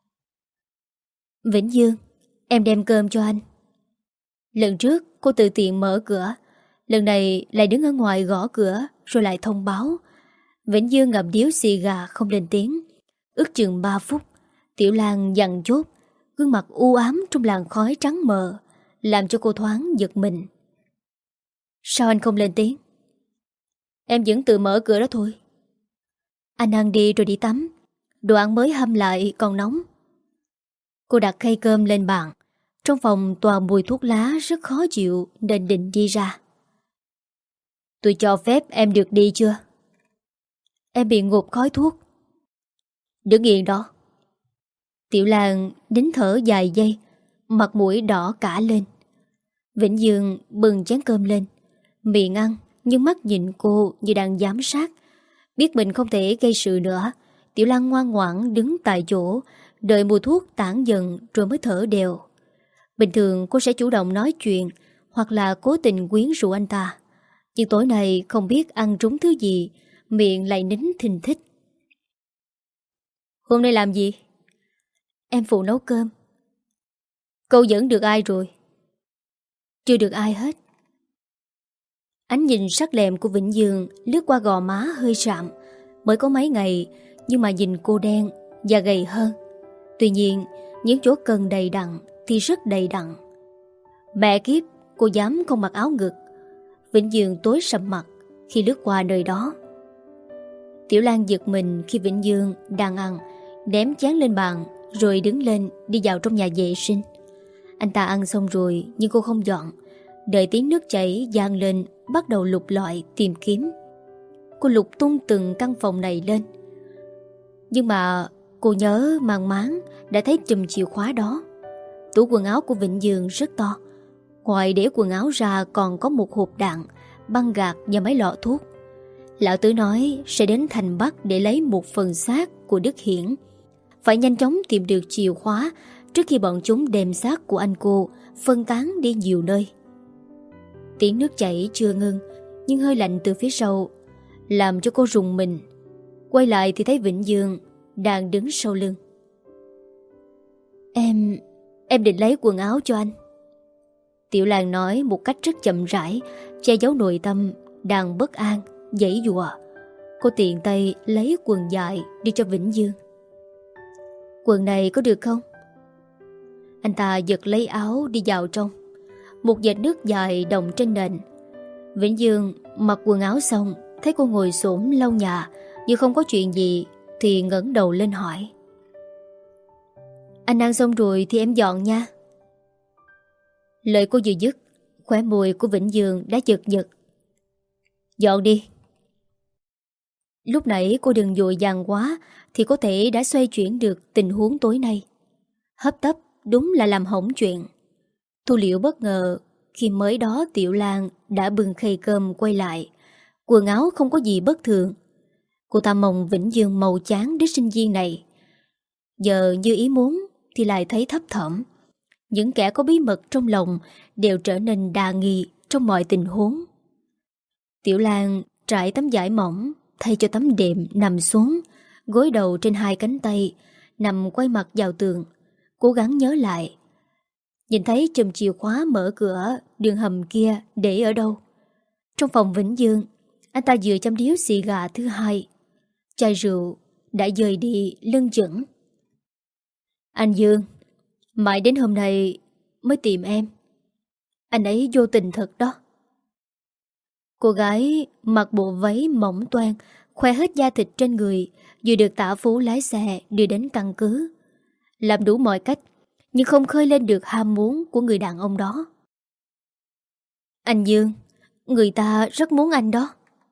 Vĩnh Dương, em đem cơm cho anh. Lần trước cô tự tiện mở cửa, lần này lại đứng ở ngoài gõ cửa rồi lại thông báo. Vĩnh Dương ngậm điếu xì gà không lên tiếng. Ước chừng ba phút, Tiểu Lan dằn chốt, gương mặt u ám trong làn khói trắng mờ, làm cho cô thoáng giật mình. Sao anh không lên tiếng? Em vẫn tự mở cửa đó thôi. Anh ăn đi rồi đi tắm. Đồ ăn mới hâm lại còn nóng. Cô đặt khay cơm lên bàn. Trong phòng toàn mùi thuốc lá rất khó chịu nên định đi ra. Tôi cho phép em được đi chưa? Em bị ngộp khói thuốc. Đứng yên đó. Tiểu Lan nín thở dài giây, mặt mũi đỏ cả lên. Vĩnh Dương bừng chén cơm lên, miệng ăn nhưng mắt nhìn cô như đang giám sát. Biết mình không thể gây sự nữa, Tiểu Lan ngoan ngoãn đứng tại chỗ, đợi mùi thuốc tản dần rồi mới thở đều. Bình thường cô sẽ chủ động nói chuyện hoặc là cố tình quyến rũ anh ta, nhưng tối nay không biết ăn trúng thứ gì, miệng lại nín thình thích. Hôm nay làm gì? Em phụ nấu cơm. Câu dẫn được ai rồi? Chưa được ai hết. Ánh nhìn sắc lẹm của Vĩnh Dương lướt qua gò má hơi sạm. Mới có mấy ngày, nhưng mà nhìn cô đen và gầy hơn. Tuy nhiên, những chỗ cần đầy đặn thì rất đầy đặn. Mẹ kiếp, cô dám không mặc áo ngực. Vĩnh Dương tối sầm mặt khi lướt qua nơi đó. Tiểu Lan giật mình khi Vĩnh Dương đang ăn, ném chén lên bàn rồi đứng lên đi vào trong nhà vệ sinh. Anh ta ăn xong rồi nhưng cô không dọn. Đợi tiếng nước chảy vang lên, bắt đầu lục lọi tìm kiếm. Cô lục tung từng căn phòng này lên. Nhưng mà cô nhớ mang máng đã thấy chùm chìa khóa đó. Tủ quần áo của Vĩnh Dương rất to. Ngoài để quần áo ra còn có một hộp đạn, băng gạc và mấy lọ thuốc. Lão Tứ nói sẽ đến thành Bắc để lấy một phần xác của Đức Hiển. Phải nhanh chóng tìm được chìa khóa trước khi bọn chúng đem xác của anh cô phân tán đi nhiều nơi. Tiếng nước chảy chưa ngưng, nhưng hơi lạnh từ phía sau làm cho cô rùng mình. Quay lại thì thấy Vĩnh Dương đang đứng sau lưng. Em... em định lấy quần áo cho anh. Tiểu Lan nói một cách rất chậm rãi, che giấu nội tâm đang bất an, giãy giụa. Cô tiện tay lấy quần dài đi cho Vĩnh Dương. Quần này có được không? Anh ta giật lấy áo đi vào trong. Một vệt nước dài đồng trên nền. Vĩnh Dương mặc quần áo xong, thấy cô ngồi xổm lau nhà như không có chuyện gì, thì ngẩng đầu lên hỏi. Anh ăn xong rồi thì em dọn nha. Lời cô vừa dứt, khóe môi của Vĩnh Dương đã giật giật. Dọn đi. Lúc nãy cô đừng vội vàng quá thì có thể đã xoay chuyển được tình huống tối nay. Hấp tấp đúng là làm hỏng chuyện. Thu Liễu bất ngờ khi mới đó Tiểu Lan đã bưng khay cơm quay lại. Quần áo không có gì bất thường. Cô ta mong Vĩnh Dương màu chán đứa sinh viên này. Giờ như ý muốn thì lại thấy thấp thỏm. Những kẻ có bí mật trong lòng đều trở nên đa nghi trong mọi tình huống. Tiểu Lan trải tấm vải mỏng thay cho tấm đệm nằm xuống, gối đầu trên hai cánh tay, nằm quay mặt vào tường, cố gắng nhớ lại. Nhìn thấy chùm chìa khóa mở cửa đường hầm kia để ở đâu. Trong phòng Vĩnh Dương, anh ta vừa châm điếu xì gà thứ hai. Chai rượu đã dời đi lưng chững. Anh Dương, mãi đến hôm nay mới tìm em. Anh ấy vô tình thật đó. Cô gái mặc bộ váy mỏng toang, khoe hết da thịt trên người, vừa được Tả Phú lái xe đưa đến căn cứ. Làm đủ mọi cách, nhưng không khơi lên được ham muốn của người đàn ông đó. Anh Dương, người ta rất muốn anh đó.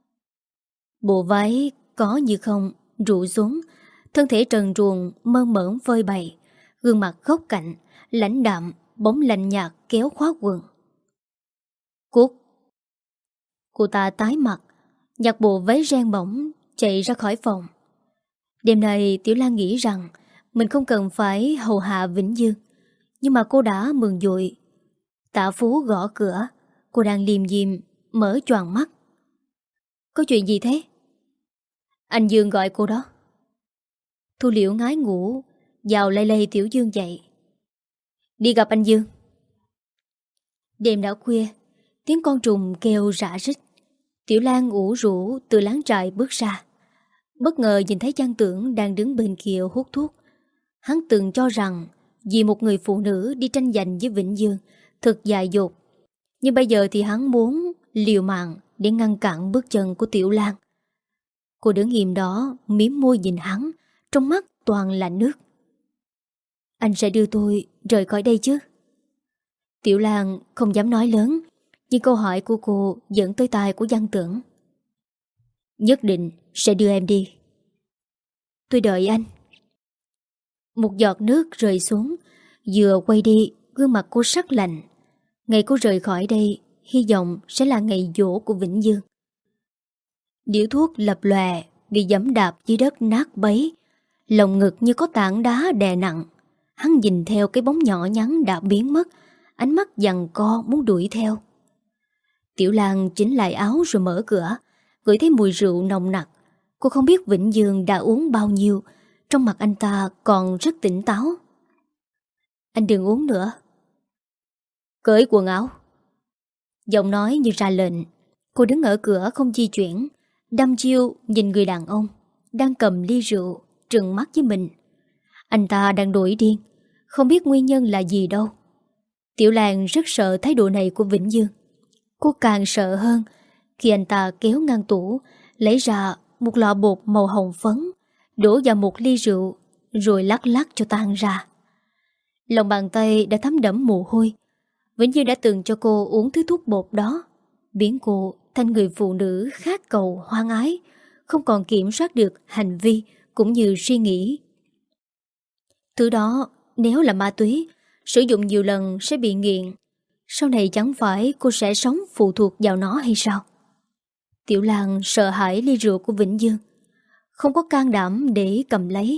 Bộ váy có như không rụ xuống, thân thể trần truồng mơ mởn phơi bày, gương mặt góc cạnh, lãnh đạm, bóng lạnh nhạt kéo khóa quần. Cút. Cô ta tái mặt, nhặt bộ váy ren bỏng, chạy ra khỏi phòng. Đêm nay Tiểu Lan nghĩ rằng mình không cần phải hầu hạ Vĩnh Dương, nhưng mà cô đã mừng dội. Tạ Phú gõ cửa, cô đang liềm diêm, mở choàng mắt. Có chuyện gì thế? Anh Dương gọi cô đó. Thu Liễu ngái ngủ, vào lay lay Tiểu Dương dậy. Đi gặp anh Dương. Đêm đã khuya, tiếng con trùng kêu rã rít. Tiểu Lan ủ rũ từ láng trại bước ra. Bất ngờ nhìn thấy Giang Tưởng đang đứng bên kia hút thuốc. Hắn từng cho rằng vì một người phụ nữ đi tranh giành với Vĩnh Dương thật dại dột. Nhưng bây giờ thì hắn muốn liều mạng để ngăn cản bước chân của Tiểu Lan. Cô đứng im đó, mím môi nhìn hắn, trong mắt toàn là nước. Anh sẽ đưa tôi rời khỏi đây chứ? Tiểu Lan không dám nói lớn, nhưng câu hỏi của cô dẫn tới tai của Giang Tưởng. Nhất định sẽ đưa em đi. Tôi đợi anh. Một giọt nước rơi xuống, vừa quay đi, gương mặt cô sắc lạnh. Ngày cô rời khỏi đây, hy vọng sẽ là ngày giỗ của Vĩnh Dương. Điếu thuốc lập lòe, bị giẫm đạp dưới đất nát bấy. Lòng ngực như có tảng đá đè nặng. Hắn nhìn theo cái bóng nhỏ nhắn đã biến mất, ánh mắt giằng co muốn đuổi theo. Tiểu Lan chỉnh lại áo rồi mở cửa, ngửi thấy mùi rượu nồng nặc. Cô không biết Vĩnh Dương đã uống bao nhiêu, trong mặt anh ta còn rất tỉnh táo. Anh đừng uống nữa. Cởi quần áo. Giọng nói như ra lệnh. Cô đứng ở cửa không di chuyển, đăm chiêu nhìn người đàn ông đang cầm ly rượu trừng mắt với mình. Anh ta đang nổi điên, không biết nguyên nhân là gì đâu. Tiểu Lan rất sợ thái độ này của Vĩnh Dương. Cô càng sợ hơn khi anh ta kéo ngăn tủ, lấy ra một lọ bột màu hồng phấn, đổ vào một ly rượu, rồi lắc lắc cho tan ra. Lòng bàn tay đã thấm đẫm mồ hôi. Vĩnh Dương đã từng cho cô uống thứ thuốc bột đó, biến cô thành người phụ nữ khát cầu hoang ái, không còn kiểm soát được hành vi cũng như suy nghĩ. Thứ đó nếu là ma túy, sử dụng nhiều lần sẽ bị nghiện. Sau này chẳng phải cô sẽ sống phụ thuộc vào nó hay sao? Tiểu Lan sợ hãi ly rượu của Vĩnh Dương, không có can đảm để cầm lấy.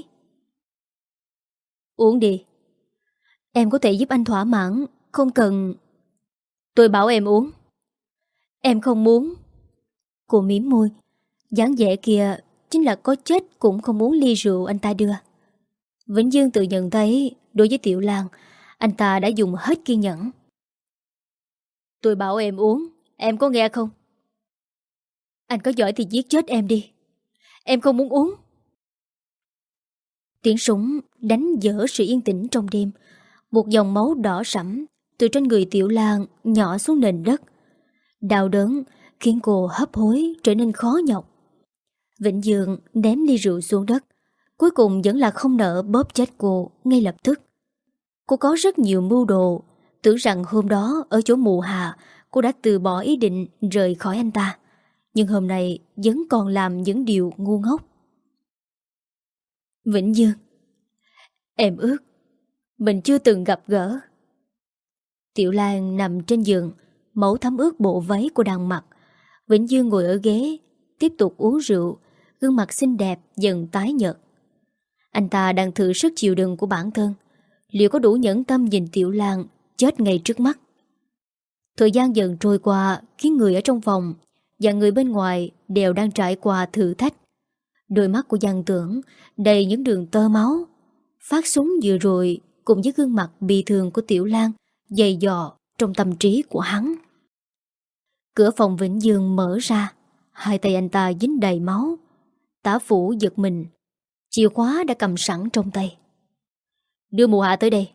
Uống đi. Em có thể giúp anh thỏa mãn, không cần. Tôi bảo em uống. Em không muốn. Cô mím môi. Dáng vẻ kia chính là có chết cũng không muốn ly rượu anh ta đưa. Vĩnh Dương tự nhận thấy đối với Tiểu Lan, anh ta đã dùng hết kiên nhẫn. Tôi bảo em uống, em có nghe không? Anh có giỏi thì giết chết em đi. Em không muốn uống. Tiếng súng đánh vỡ sự yên tĩnh trong đêm. Một dòng máu đỏ sẫm từ trên người Tiểu Lan nhỏ xuống nền đất. Đau đớn khiến cô hấp hối trở nên khó nhọc. Vĩnh Dương ném ly rượu xuống đất, cuối cùng vẫn là không nỡ bóp chết cô ngay lập tức. Cô có rất nhiều mưu đồ, tưởng rằng hôm đó ở chỗ mụ Hà cô đã từ bỏ ý định rời khỏi anh ta. Nhưng hôm nay vẫn còn làm những điều ngu ngốc. Vĩnh Dương, em ước mình chưa từng gặp gỡ. Tiểu Lan nằm trên giường, máu thấm ướt bộ váy cô đang mặc. Vĩnh Dương ngồi ở ghế, tiếp tục uống rượu, gương mặt xinh đẹp dần tái nhợt. Anh ta đang thử sức chịu đựng của bản thân. Liệu có đủ nhẫn tâm nhìn Tiểu Lan chết ngay trước mắt? Thời gian dần trôi qua khiến người ở trong phòng và người bên ngoài đều đang trải qua thử thách. Đôi mắt của Giang Tưởng đầy những đường tơ máu. Phát súng vừa rồi cùng với gương mặt bi thương của Tiểu Lan dày dò trong tâm trí của hắn. Cửa phòng Vĩnh Dương mở ra, hai tay anh ta dính đầy máu. Tả Phủ giật mình, chìa khóa đã cầm sẵn trong tay. Đưa mụ Hạ tới đây.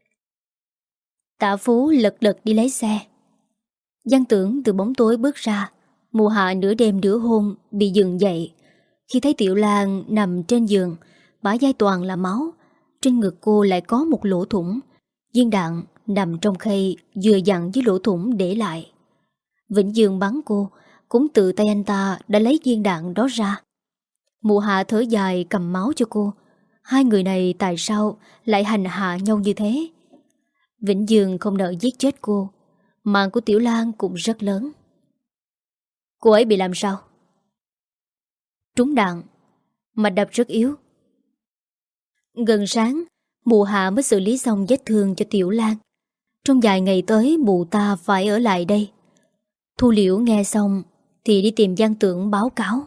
Tả Phú lật đật đi lấy xe. Giang Tưởng từ bóng tối bước ra. Mụ Hạ nửa đêm nửa hôm bị dừng dậy. Khi thấy Tiểu Lan nằm trên giường, bả vai toàn là máu. Trên ngực cô lại có một lỗ thủng. Viên đạn nằm trong khay vừa dặn với lỗ thủng để lại. Vĩnh Dương bắn cô, cũng tự tay anh ta đã lấy viên đạn đó ra. Mụ Hạ thở dài cầm máu cho cô. Hai người này tại sao lại hành hạ nhau như thế? Vĩnh Dương không nỡ giết chết cô. Mạng của Tiểu Lan cũng rất lớn. Cô ấy bị làm sao? Trúng đạn, mạch đập rất yếu. Gần sáng, mụ Hạ mới xử lý xong vết thương cho Tiểu Lan. Trong vài ngày tới mụ ta phải ở lại đây. Thu Liễu nghe xong thì đi tìm Giang Tưởng báo cáo.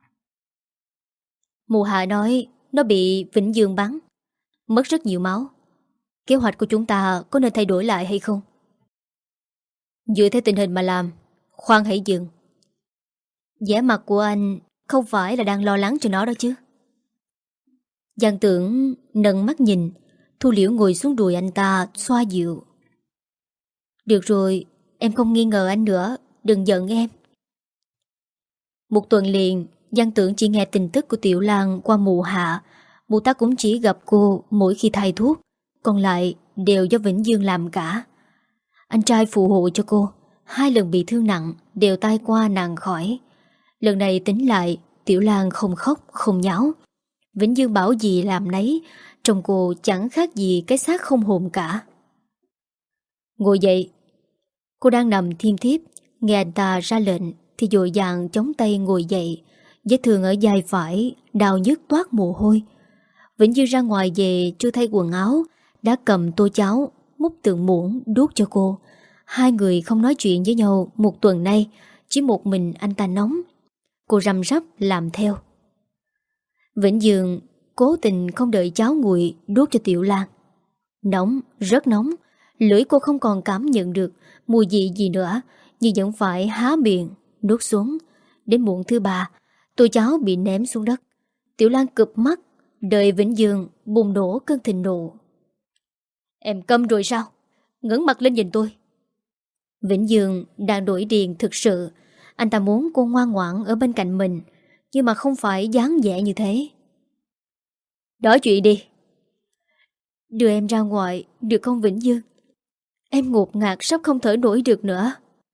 Mụ Hạ nói nó bị Vĩnh Dương bắn, mất rất nhiều máu. Kế hoạch của chúng ta có nên thay đổi lại hay không? Dựa theo tình hình mà làm. Khoan hãy dừng. Vẻ mặt của anh không phải là đang lo lắng cho nó đó chứ? Giang Tưởng nâng mắt nhìn. Thu Liễu ngồi xuống đùi anh ta xoa dịu. Được rồi, em không nghi ngờ anh nữa. Đừng giận em. Một tuần liền, Giang Tưởng chỉ nghe tin tức của Tiểu Lan qua mụ Hạ. Mụ ta cũng chỉ gặp cô mỗi khi thay thuốc, còn lại đều do Vĩnh Dương làm cả. Anh trai phù hộ cho cô. Hai lần bị thương nặng đều tai qua nàng khỏi. Lần này tính lại, Tiểu Lan không khóc không nháo. Vĩnh Dương bảo gì làm nấy. Trông cô chẳng khác gì cái xác không hồn cả. Ngồi dậy. Cô đang nằm thiêm thiếp. Nghe anh ta ra lệnh thì dội dàng chống tay ngồi dậy. Vết thương ở vai phải đau nhức toát mồ hôi. Vĩnh Dương ra ngoài về chưa thay quần áo, đã cầm tô cháo múc từng muỗng đút cho cô. Hai người không nói chuyện với nhau một tuần nay. Chỉ một mình anh ta nóng. Cô răm rắp làm theo. Vĩnh Dương cố tình không đợi cháo nguội đút cho Tiểu Lan. Nóng, rất nóng. Lưỡi cô không còn cảm nhận được mùi vị gì nữa, nhưng vẫn phải há miệng nuốt xuống. Đến muỗng thứ ba, tô cháo bị ném xuống đất. Tiểu Lan cụp mắt đợi Vĩnh Dương bùng nổ cơn thịnh nộ. Em câm rồi sao? Ngẩng mặt lên nhìn tôi. Vĩnh Dương đang đổi điền thực sự. Anh ta muốn cô ngoan ngoãn ở bên cạnh mình, nhưng mà không phải dáng vẻ như thế. Nói chuyện đi. Đưa em ra ngoài được không Vĩnh Dương? Em ngột ngạt sắp không thở nổi được nữa.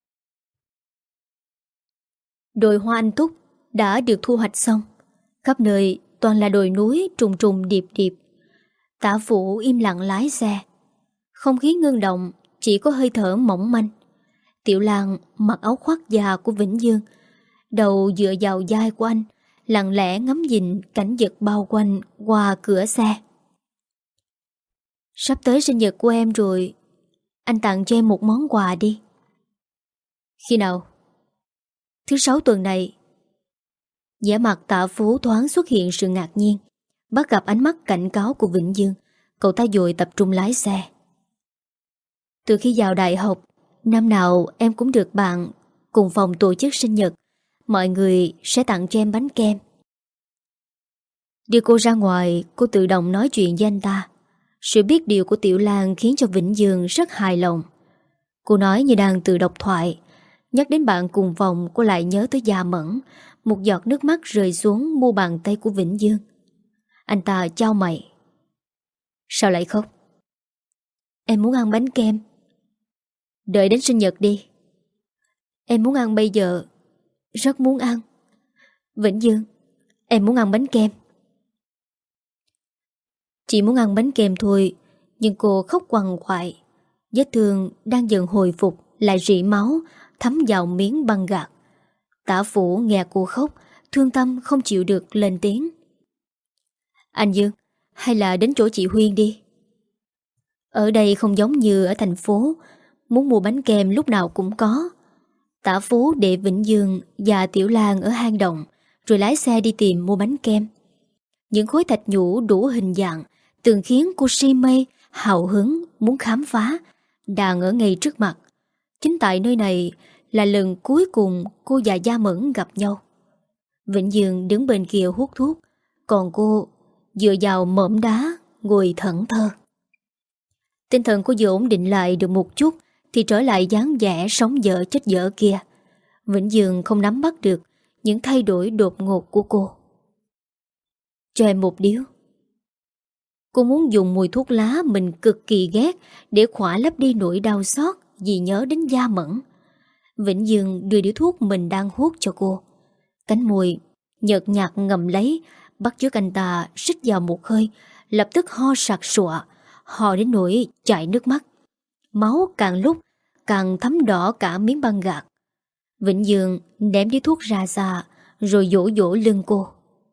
Đồi hoa anh túc đã được thu hoạch xong. Khắp nơi toàn là đồi núi trùng trùng điệp điệp. Tả Phủ im lặng lái xe. Không khí ngưng động, chỉ có hơi thở mỏng manh. Tiểu Lan mặc áo khoác già của Vĩnh Dương, đầu dựa vào vai của anh, lặng lẽ ngắm nhìn cảnh vật bao quanh qua cửa xe. Sắp tới sinh nhật của em rồi, anh tặng cho em một món quà đi. Khi nào? Thứ sáu tuần này. Vẻ mặt Tạ Phú thoáng xuất hiện sự ngạc nhiên. Bắt gặp ánh mắt cảnh cáo của Vĩnh Dương, cậu ta vội tập trung lái xe. Từ khi vào đại học, năm nào em cũng được bạn cùng phòng tổ chức sinh nhật. Mọi người sẽ tặng cho em bánh kem. Đưa cô ra ngoài, cô tự động nói chuyện với anh ta. Sự biết điều của Tiểu Lan khiến cho Vĩnh Dương rất hài lòng. Cô nói như đang tự độc thoại. Nhắc đến bạn cùng phòng, cô lại nhớ tới Gia Mẫn. Một giọt nước mắt rơi xuống mu bàn tay của Vĩnh Dương. Anh ta chau mày. Sao lại khóc? Em muốn ăn bánh kem. Đợi đến sinh nhật đi. Em muốn ăn bây giờ. Rất muốn ăn. Vĩnh Dương, em muốn ăn bánh kem. Chỉ muốn ăn bánh kem thôi, nhưng cô khóc quằn quại. Vết thương đang dần hồi phục lại rỉ máu, thấm vào miếng băng gạc. Tả Phủ nghe cô khóc, thương tâm không chịu được lên tiếng. Anh Dương, hay là đến chỗ chị Huyên đi. Ở đây không giống như ở thành phố, muốn mua bánh kem lúc nào cũng có. Tả Phú để Vĩnh Dương và Tiểu Lan ở hang động, rồi lái xe đi tìm mua bánh kem. Những khối thạch nhũ đủ hình dạng từng khiến cô si mê, hào hứng muốn khám phá, đang ở ngay trước mặt. Chính tại nơi này là lần cuối cùng cô và Gia Mẫn gặp nhau. Vĩnh Dương đứng bên kia hút thuốc, còn cô dựa vào mỏm đá ngồi thẫn thờ. Tinh thần cô vừa ổn định lại được một chút thì trở lại dáng vẻ sống dở chết dở kia. Vĩnh Dương không nắm bắt được những thay đổi đột ngột của cô. Cho em một điếu. Cô muốn dùng mùi thuốc lá mình cực kỳ ghét để khỏa lấp đi nỗi đau xót vì nhớ đến Gia Mẫn. Vĩnh Dương đưa điếu thuốc mình đang hút cho cô. Cánh môi nhợt nhạt ngậm lấy, bắt chước anh ta xích vào một hơi, lập tức ho sặc sụa, ho đến nỗi chảy nước mắt. Máu càng lúc càng thấm đỏ cả miếng băng gạc. Vĩnh Dương ném điếu thuốc ra xa, rồi dỗ dỗ lưng cô.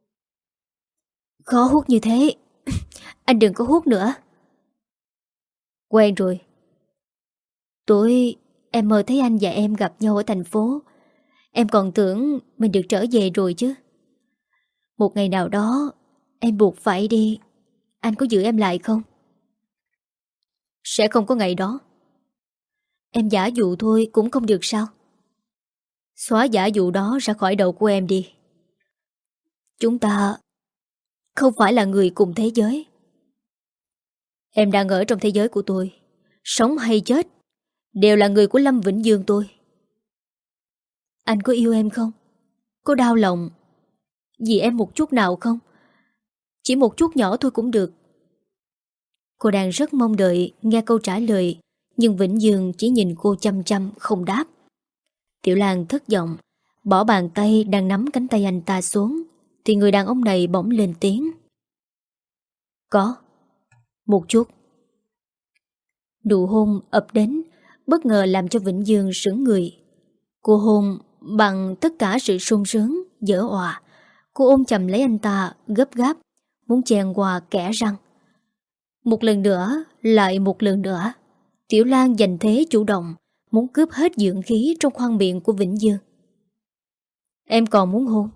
Khó hút như thế. Anh đừng có hút nữa. Quen rồi. Tối em mơ thấy anh và em gặp nhau ở thành phố. Em còn tưởng mình được trở về rồi chứ. Một ngày nào đó em buộc phải đi. Anh có giữ em lại không? Sẽ không có ngày đó. Em giả dụ thôi cũng không được sao? Xóa giả dụ đó ra khỏi đầu của em đi. Chúng ta không phải là người cùng thế giới. Em đang ở trong thế giới của tôi. Sống hay chết đều là người của Lâm Vĩnh Dương tôi. Anh có yêu em không? Có đau lòng vì em một chút nào không? Chỉ một chút nhỏ thôi cũng được. Cô đang rất mong đợi nghe câu trả lời, nhưng Vĩnh Dương chỉ nhìn cô chăm chăm không đáp. Tiểu Lan thất vọng, bỏ bàn tay đang nắm cánh tay anh ta xuống, thì người đàn ông này bỗng lên tiếng. Có, một chút. Nụ hôn ập đến, bất ngờ làm cho Vĩnh Dương sững người. Cô hôn bằng tất cả sự sung sướng, dở òa. Cô ôm chầm lấy anh ta, gấp gáp, muốn chèn qua kẽ răng. Một lần nữa, lại một lần nữa. Tiểu Lan giành thế chủ động, muốn cướp hết dưỡng khí trong khoang miệng của Vĩnh Dương. Em còn muốn hôn?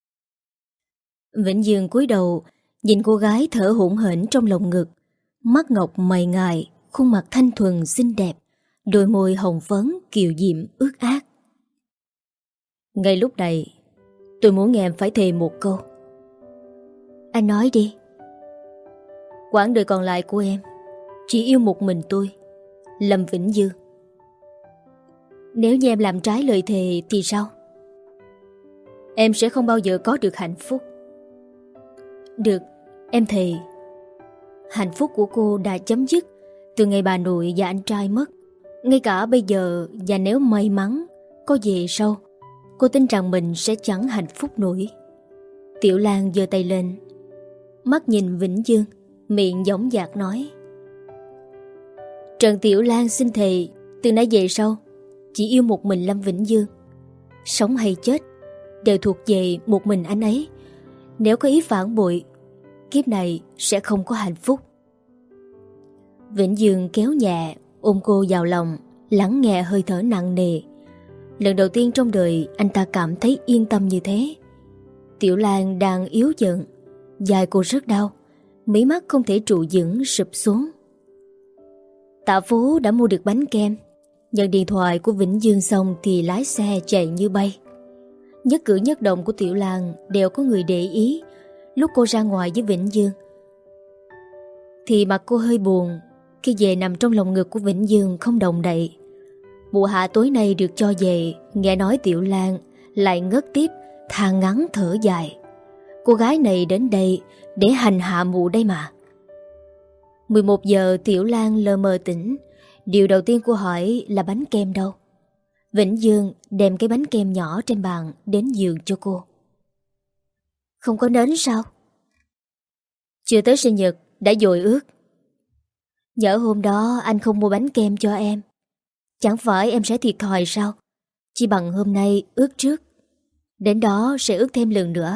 Vĩnh Dương cúi đầu, nhìn cô gái thở hổn hển trong lồng ngực. Mắt ngọc mày ngài, khuôn mặt thanh thuần xinh đẹp, đôi môi hồng phấn kiều diễm ướt át. Ngay lúc này, tôi muốn nghe em phải thề một câu. Anh nói đi. Quãng đời còn lại của em chỉ yêu một mình tôi, Lâm Vĩnh Dương. Nếu như em làm trái lời thề thì sao? Em sẽ không bao giờ có được hạnh phúc. Được, em thề. Hạnh phúc của cô đã chấm dứt từ ngày bà nội và anh trai mất. Ngay cả bây giờ, và nếu may mắn có về sau, cô tin rằng mình sẽ chẳng hạnh phúc nổi. Tiểu Lan giơ tay lên, mắt nhìn Vĩnh Dương, miệng dõng dạc nói. Trần Tiểu Lan xin thề, từ nay về sau chỉ yêu một mình Lâm Vĩnh Dương. Sống hay chết đều thuộc về một mình anh ấy. Nếu có ý phản bội, kiếp này sẽ không có hạnh phúc. Vĩnh Dương kéo nhẹ, ôm cô vào lòng, lắng nghe hơi thở nặng nề. Lần đầu tiên trong đời anh ta cảm thấy yên tâm như thế. Tiểu Lan đang yếu giận, vai cô rất đau, mí mắt không thể trụ vững sụp xuống. Tạ Phú đã mua được bánh kem. Nhận điện thoại của Vĩnh Dương xong thì lái xe chạy như bay. Nhất cử nhất động của Tiểu Lan đều có người để ý. Lúc cô ra ngoài với Vĩnh Dương thì mặt cô hơi buồn khi về nằm trong lòng ngực của Vĩnh Dương không động đậy. Mùa hạ tối nay được cho về, nghe nói Tiểu Lan lại ngất tiếp, than ngắn thở dài. Cô gái này đến đây để hành hạ mụ đây mà. mười một giờ Tiểu Lan lờ mờ tỉnh. Điều đầu tiên cô hỏi là bánh kem đâu. Vĩnh Dương đem cái bánh kem nhỏ trên bàn đến giường cho cô. Không có nến sao? Chưa tới sinh nhật đã dội ước. Nhỡ hôm đó anh không mua bánh kem cho em, chẳng phải em sẽ thiệt thòi sao? Chỉ bằng hôm nay ước trước, đến đó sẽ ước thêm lần nữa.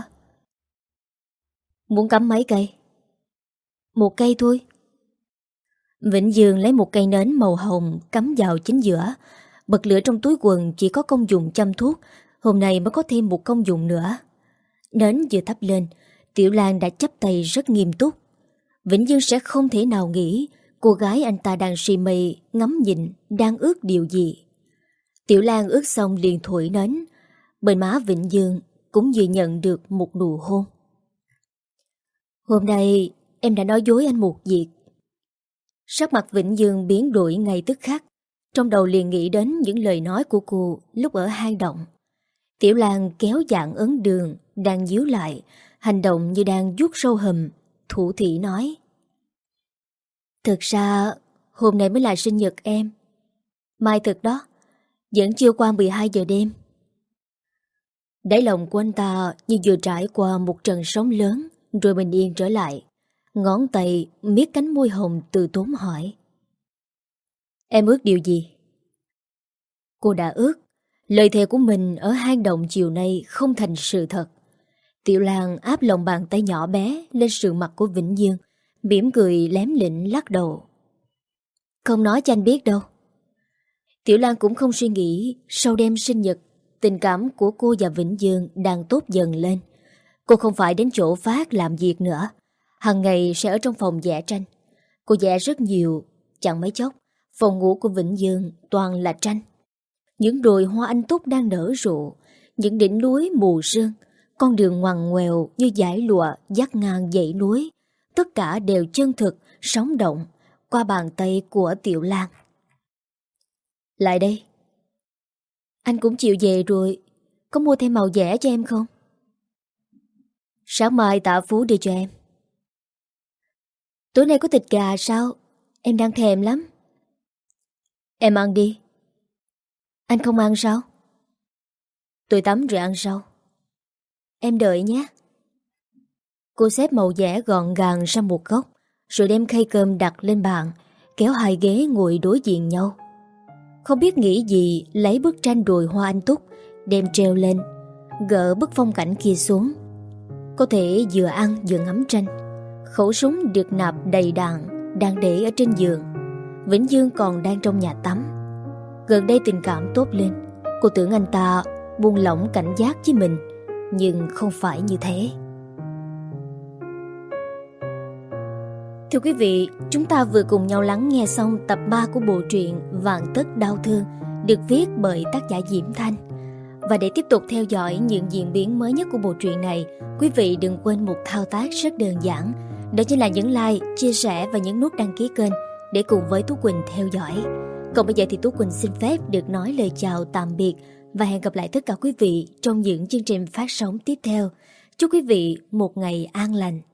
Muốn cắm mấy cây? Một cây thôi. Vĩnh Dương lấy một cây nến màu hồng cắm vào chính giữa. Bật lửa trong túi quần chỉ có công dụng châm thuốc, hôm nay mới có thêm một công dụng nữa. Nến vừa thắp lên, Tiểu Lan đã chắp tay rất nghiêm túc. Vĩnh Dương sẽ không thể nào nghĩ cô gái anh ta đang si mê, ngắm nhìn, đang ước điều gì. Tiểu Lan ước xong liền thổi nến. Bên má Vĩnh Dương cũng vừa nhận được một nụ hôn. Hôm nay em đã nói dối anh một việc. Sắc mặt Vĩnh Dương biến đổi ngay tức khắc. Trong đầu liền nghĩ đến những lời nói của cô lúc ở hang động. Tiểu Lan kéo dạng ấn đường, đang díu lại, hành động như đang vuốt sâu hầm, thủ thỉ nói. Thực ra, hôm nay mới là sinh nhật em. Mai thực đó, vẫn chưa qua mười hai giờ đêm. Đáy lòng của anh ta như vừa trải qua một trận sóng lớn, rồi bình yên trở lại. Ngón tay miết cánh môi hồng từ tốn hỏi. Em ước điều gì? Cô đã ước lời thề của mình ở hang động chiều nay không thành sự thật. Tiểu Lan áp lòng bàn tay nhỏ bé lên sườn mặt của Vĩnh Dương, mỉm cười lém lĩnh lắc đầu. Không nói cho anh biết đâu. Tiểu Lan cũng không suy nghĩ sau đêm sinh nhật, tình cảm của cô và Vĩnh Dương đang tốt dần lên. Cô không phải đến chỗ Phát làm việc nữa, hàng ngày sẽ ở trong phòng vẽ tranh. Cô vẽ rất nhiều, chẳng mấy chốc phòng ngủ của Vĩnh Dương toàn là tranh. Những đồi hoa anh túc đang nở rộ, những đỉnh núi mù sương, con đường ngoằn ngoèo như dải lụa dắt ngang dãy núi, tất cả đều chân thực, sống động qua bàn tay của Tiểu Lan. Lại đây. Anh cũng chịu về rồi, có mua thêm màu vẽ cho em không? Sáng mai Tạ Phú đưa cho em. Tối nay có thịt gà sao? Em đang thèm lắm. Em ăn đi. Anh không ăn sao? Tôi tắm rồi ăn sau. Em đợi nhé. Cô xếp màu vẽ gọn gàng sang một góc, rồi đem khay cơm đặt lên bàn, kéo hai ghế ngồi đối diện nhau. Không biết nghĩ gì, lấy bức tranh đồi hoa anh túc, đem treo lên, gỡ bức phong cảnh kia xuống. Có thể vừa ăn vừa ngắm tranh. Khẩu súng được nạp đầy đạn đang để ở trên giường. Vĩnh Dương còn đang trong nhà tắm. Gần đây tình cảm tốt lên, cô tưởng anh ta buông lỏng cảnh giác với mình, nhưng không phải như thế. Thưa quý vị, chúng ta vừa cùng nhau lắng nghe xong tập ba của bộ truyện Vạn Tất Đau Thương, được viết bởi tác giả Diễm Thanh. Và để tiếp tục theo dõi những diễn biến mới nhất của bộ truyện này, quý vị đừng quên một thao tác rất đơn giản, đó chính là nhấn like, chia sẻ và nhấn nút đăng ký kênh để cùng với Tú Quỳnh theo dõi. Còn bây giờ thì Tú Quỳnh xin phép được nói lời chào tạm biệt và hẹn gặp lại tất cả quý vị trong những chương trình phát sóng tiếp theo. Chúc quý vị một ngày an lành.